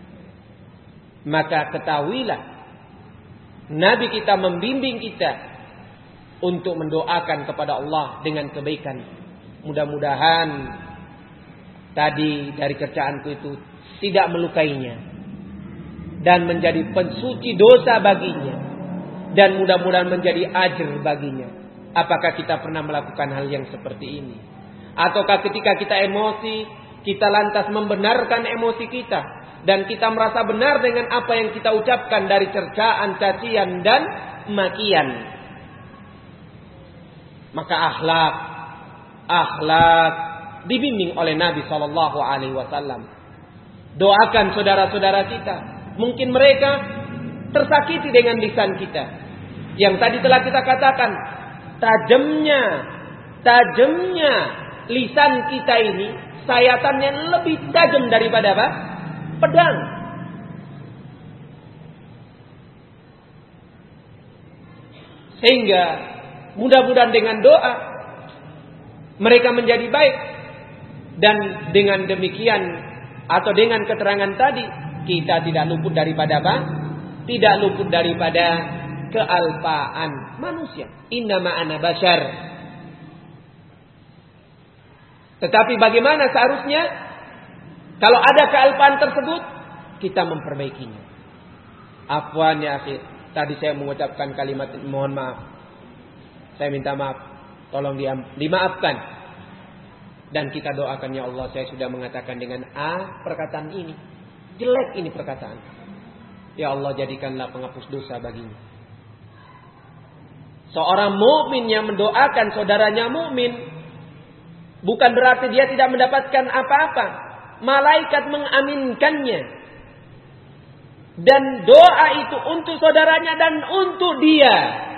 Maka ketahuilah, Nabi kita membimbing kita untuk mendoakan kepada Allah dengan kebaikan. Mudah-mudahan tadi dari cercaanku itu tidak melukainya dan menjadi pensuci dosa baginya, dan mudah-mudahan menjadi ajr baginya. Apakah kita pernah melakukan hal yang seperti ini? Ataukah ketika kita emosi kita lantas membenarkan emosi kita dan kita merasa benar dengan apa yang kita ucapkan dari cercaan, cacian dan makian, maka akhlak dibimbing oleh Nabi SAW. Doakan saudara-saudara kita. Mungkin mereka tersakiti dengan lisan kita. Yang tadi telah kita katakan, tajamnya lisan kita ini, sayatannya lebih tajam daripada apa? Pedang. Sehingga mudah-mudahan dengan doa mereka menjadi baik. Dan dengan demikian atau dengan keterangan tadi, kita tidak luput daripada apa? Tidak luput daripada kealpaan manusia. Innama ana bashar. Tetapi bagaimana seharusnya kalau ada kealpaan tersebut, kita memperbaikinya. Afwan ya akhi, tadi saya mengucapkan kalimat mohon maaf. Saya minta maaf, tolong dimaafkan. Dan kita doakan, ya Allah, saya sudah mengatakan dengan perkataan ini. Jelek ini perkataan. Ya Allah, jadikanlah penghapus dosa baginya. Seorang mukmin yang mendoakan saudaranya mukmin, bukan berarti dia tidak mendapatkan apa-apa. Malaikat mengaminkannya. Dan doa itu untuk saudaranya dan untuk dia.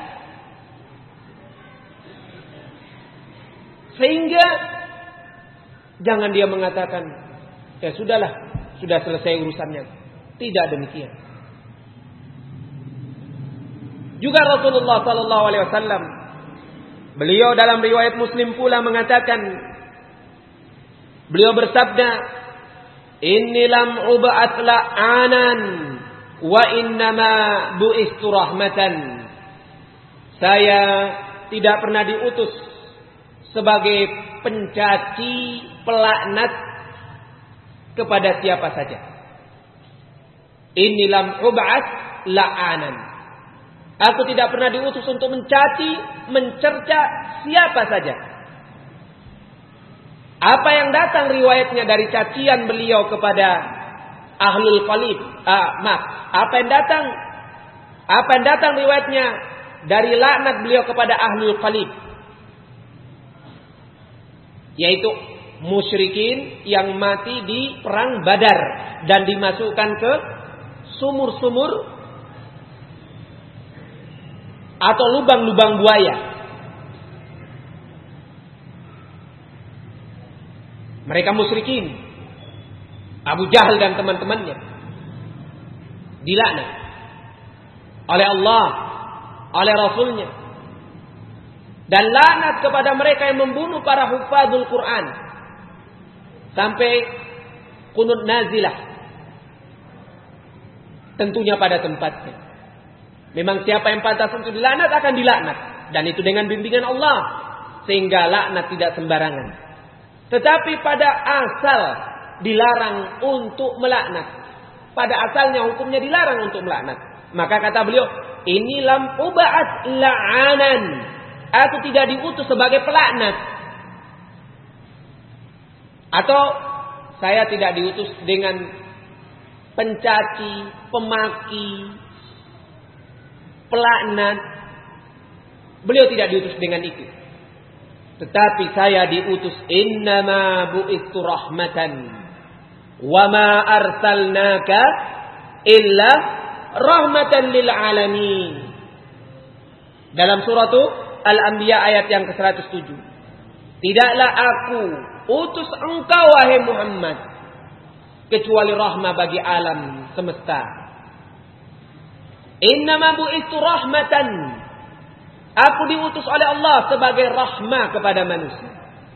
Sehingga jangan dia mengatakan, ya sudahlah, sudah selesai urusannya. Tidak demikian. Juga Rasulullah SAW, beliau dalam riwayat Muslim pula mengatakan, beliau bersabda, "Inni lam ub'ats la'anan wa innama bu'istu rahmatan." Saya tidak pernah diutus sebagai pencaci, pelaknat kepada siapa saja. Inni lam ub'ats la'anan. Aku tidak pernah diutus untuk mencaci, mencerca siapa saja. Apa yang datang riwayatnya dari cacian beliau kepada ahlul qalib, apa yang datang riwayatnya dari laknat beliau kepada ahlul qalib, yaitu musyrikin yang mati di perang Badar dan dimasukkan ke sumur-sumur atau lubang-lubang buaya. Mereka musyrikin, Abu Jahal dan teman-temannya, dilaknat oleh Allah, oleh Rasulnya. Dan laknat kepada mereka yang membunuh para hufadzul Quran. Sampai qunut nazilah. Tentunya pada tempatnya. Memang siapa yang pantas untuk dilaknat akan dilaknat. Dan itu dengan bimbingan Allah. Sehingga laknat tidak sembarangan. Tetapi pada asal dilarang untuk melaknat. Pada asalnya hukumnya dilarang untuk melaknat. Maka kata beliau, "Ini lam ub'ats la'anan." Aku tidak diutus sebagai pelaknat. Atau saya tidak diutus dengan pencaci, pemaki, pelaknat. Beliau tidak diutus dengan itu. Tetapi saya diutus, innama bu'istu rahmatan wa ma arsalnaka illa rahmatan lil alamin. Dalam surah Al-Anbiya ayat yang ke-107. Tidaklah aku utus engkau wahai Muhammad kecuali rahmah bagi alam semesta. Innama bu'istu rahmatan. Aku diutus oleh Allah sebagai rahmah kepada manusia.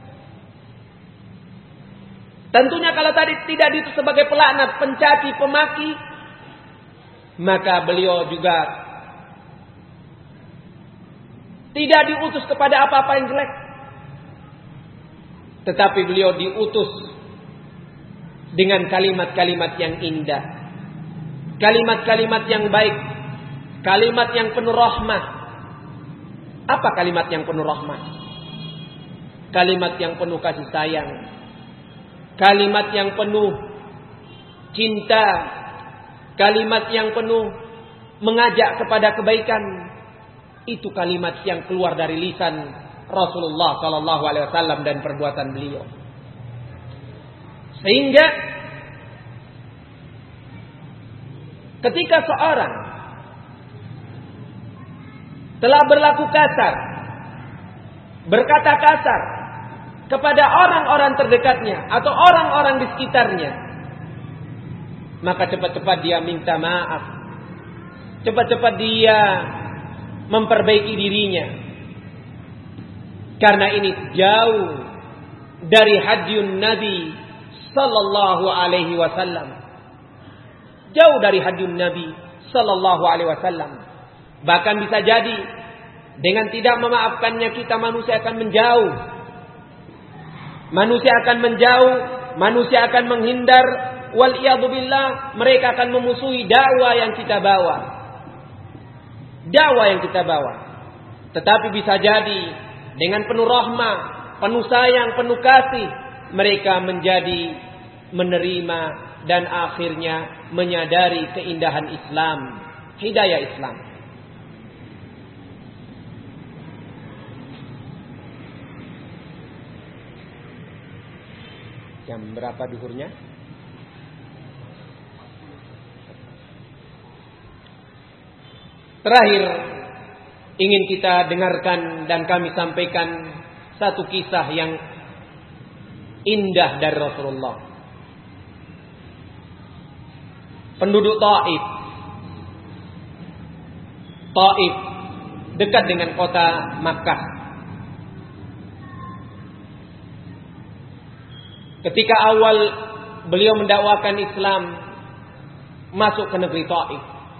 Tentunya kalau tadi tidak diutus sebagai pelaknat, pencaci, pemaki, maka beliau juga tidak diutus kepada apa-apa yang jelek. Tetapi beliau diutus dengan kalimat-kalimat yang indah. Kalimat-kalimat yang baik. Kalimat yang penuh rahmah. Apa kalimat yang penuh rahmah? Kalimat yang penuh kasih sayang. kalimat yang penuh cinta, kalimat yang penuh mengajak kepada kebaikan. Itu kalimat yang keluar dari lisan Rasulullah sallallahu alaihi wasallam dan perbuatan beliau. Sehingga ketika seorang telah berlaku kasar, berkata kasar kepada orang-orang terdekatnya atau orang-orang di sekitarnya, maka cepat-cepat dia minta maaf. Cepat-cepat dia memperbaiki dirinya. Karena ini jauh dari hadyun Nabi sallallahu alaihi wasallam. Jauh dari hadyun Nabi sallallahu alaihi wasallam. Bahkan bisa jadi dengan tidak memaafkannya kita manusia akan menjauh. Manusia akan menjauh, manusia akan menghindar, wal iyadu billah, mereka akan memusuhi dakwah yang kita bawa. Dakwah yang kita bawa. Tetapi bisa jadi dengan penuh rahmah, penuh sayang, penuh kasih, mereka menjadi menerima dan akhirnya menyadari keindahan Islam, hidayah Islam. Jam berapa duhurnya? Terakhir ingin kita dengarkan dan kami sampaikan satu kisah yang indah dari Rasulullah. Penduduk Taif. Taif dekat dengan kota Makkah. Ketika awal beliau mendakwakan Islam masuk ke negeri Taif.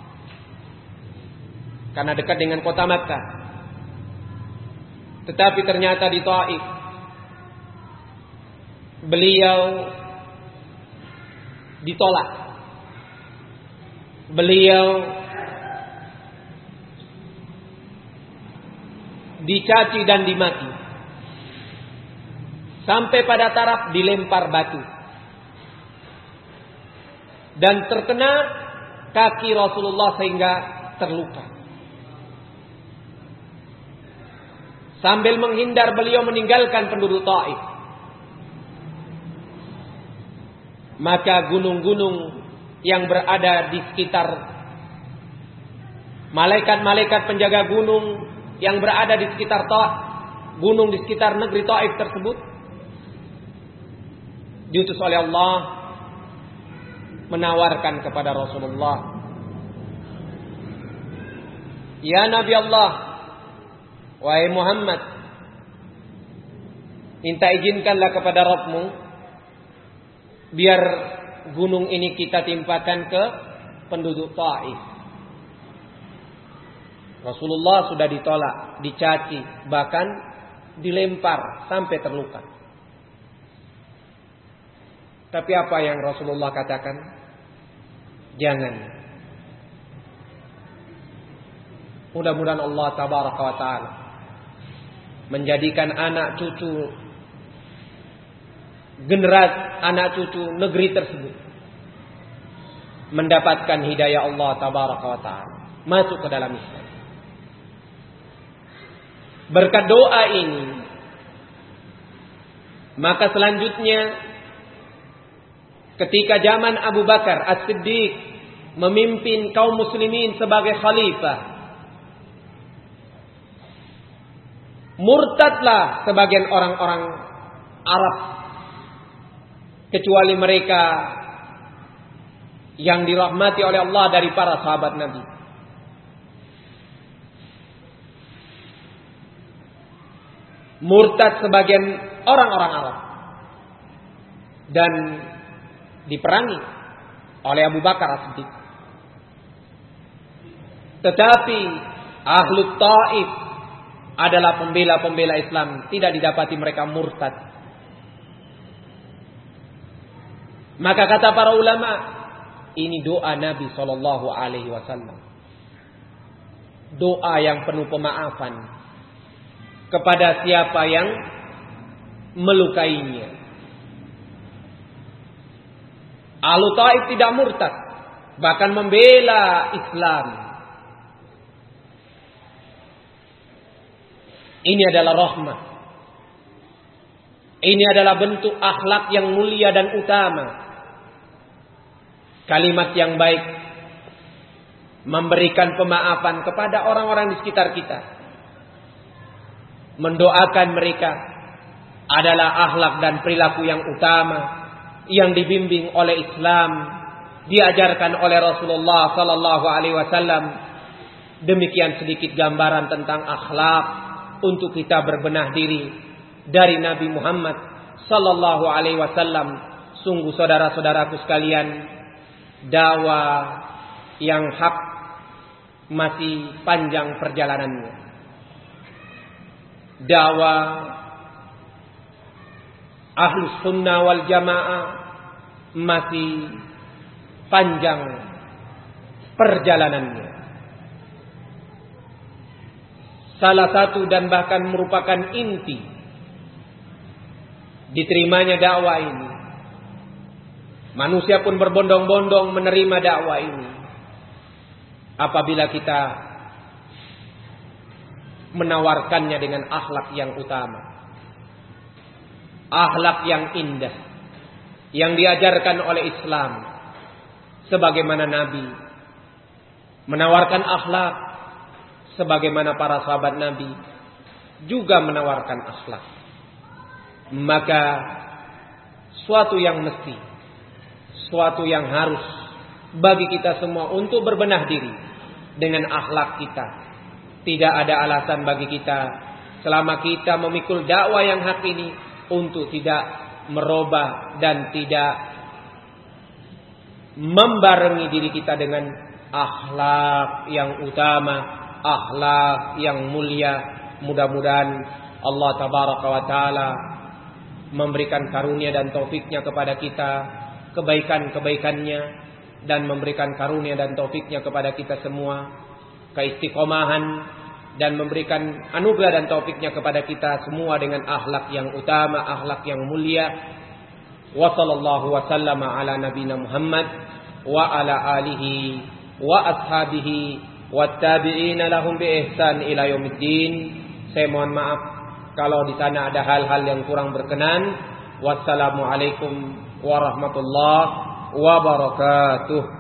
Karena dekat dengan kota Makkah. Tetapi ternyata di Taif beliau ditolak. Beliau dicaci dan dimaki. Sampai pada taraf dilempar batu. Dan terkena kaki Rasulullah sehingga terluka. Sambil menghindar beliau meninggalkan penduduk Taif. Maka gunung-gunung yang berada di sekitar, malaikat-malaikat penjaga gunung yang berada di sekitar Taif, gunung di sekitar negeri Taif tersebut, diutus oleh Allah menawarkan kepada Rasulullah, "Ya Nabi Allah, wahai Muhammad, minta izinkanlah kepada Rabbmu biar gunung ini kita timpakan ke penduduk Taif." Rasulullah sudah ditolak, dicaci, bahkan dilempar sampai terluka. Tapi apa yang Rasulullah katakan? Jangan. Mudah-mudahan Allah tabaraka wa ta'ala menjadikan anak cucu, generasi anak cucu negeri tersebut mendapatkan hidayah Allah tabaraka wa ta'ala, masuk ke dalam Islam. Berkat doa ini, maka selanjutnya ketika zaman Abu Bakar As-Siddiq memimpin kaum muslimin sebagai khalifah, murtadlah sebagian orang-orang Arab, kecuali mereka yang dirahmati oleh Allah dari para sahabat Nabi. Murtad sebagian orang-orang Arab dan diperangi oleh Abu Bakar As-Siddiq. Tetapi Ahlu Taif adalah pembela-pembela Islam, tidak didapati mereka murtad. Maka kata para ulama, ini doa Nabi sallallahu alaihi wasallam. Doa yang penuh pemaafan kepada siapa yang melukainya. Ahlu Taif tidak murtad, bahkan membela Islam. Ini adalah rahmah. Ini adalah bentuk akhlak yang mulia dan utama. Kalimat yang baik, memberikan pemaafan kepada orang-orang di sekitar kita, mendoakan mereka, adalah akhlak dan perilaku yang utama yang dibimbing oleh Islam, diajarkan oleh Rasulullah sallallahu alaihi wasallam. Demikian sedikit gambaran tentang akhlak untuk kita berbenah diri dari Nabi Muhammad sallallahu alaihi wasallam. Sungguh saudara-saudaraku sekalian, dakwah yang hak masih panjang perjalanannya. Dakwah Ahlus Sunnah wal Jamaah masih panjang perjalanannya. Salah satu dan bahkan merupakan inti diterimanya dakwah ini. Manusia pun berbondong-bondong menerima dakwah ini apabila kita menawarkannya dengan akhlak yang utama. Akhlak yang indah yang diajarkan oleh Islam, sebagaimana Nabi menawarkan akhlak, sebagaimana para sahabat Nabi juga menawarkan akhlak. Maka suatu yang mesti, suatu yang harus bagi kita semua untuk berbenah diri dengan akhlak kita. Tidak ada alasan bagi kita selama kita memikul dakwah yang hak ini untuk tidak merubah dan tidak membarengi diri kita dengan akhlak yang utama, akhlak yang mulia. Mudah-mudahan Allah tabaraka wa taala memberikan karunia dan taufiknya kepada kita, kebaikan-kebaikannya, dan memberikan karunia dan taufiknya kepada kita semua, keistiqomahan, dan memberikan anugerah dan taufiknya kepada kita semua dengan akhlak yang utama, akhlak yang mulia. Wa sallallahu wa sallama ala nabiyina Muhammad wa ala alihi wa ashabihi wa tabi'ina lahum bi ihsan ila yaumiddin. Saya mohon maaf kalau di sana ada hal-hal yang kurang berkenan. Wassalamualaikum warahmatullahi wabarakatuh.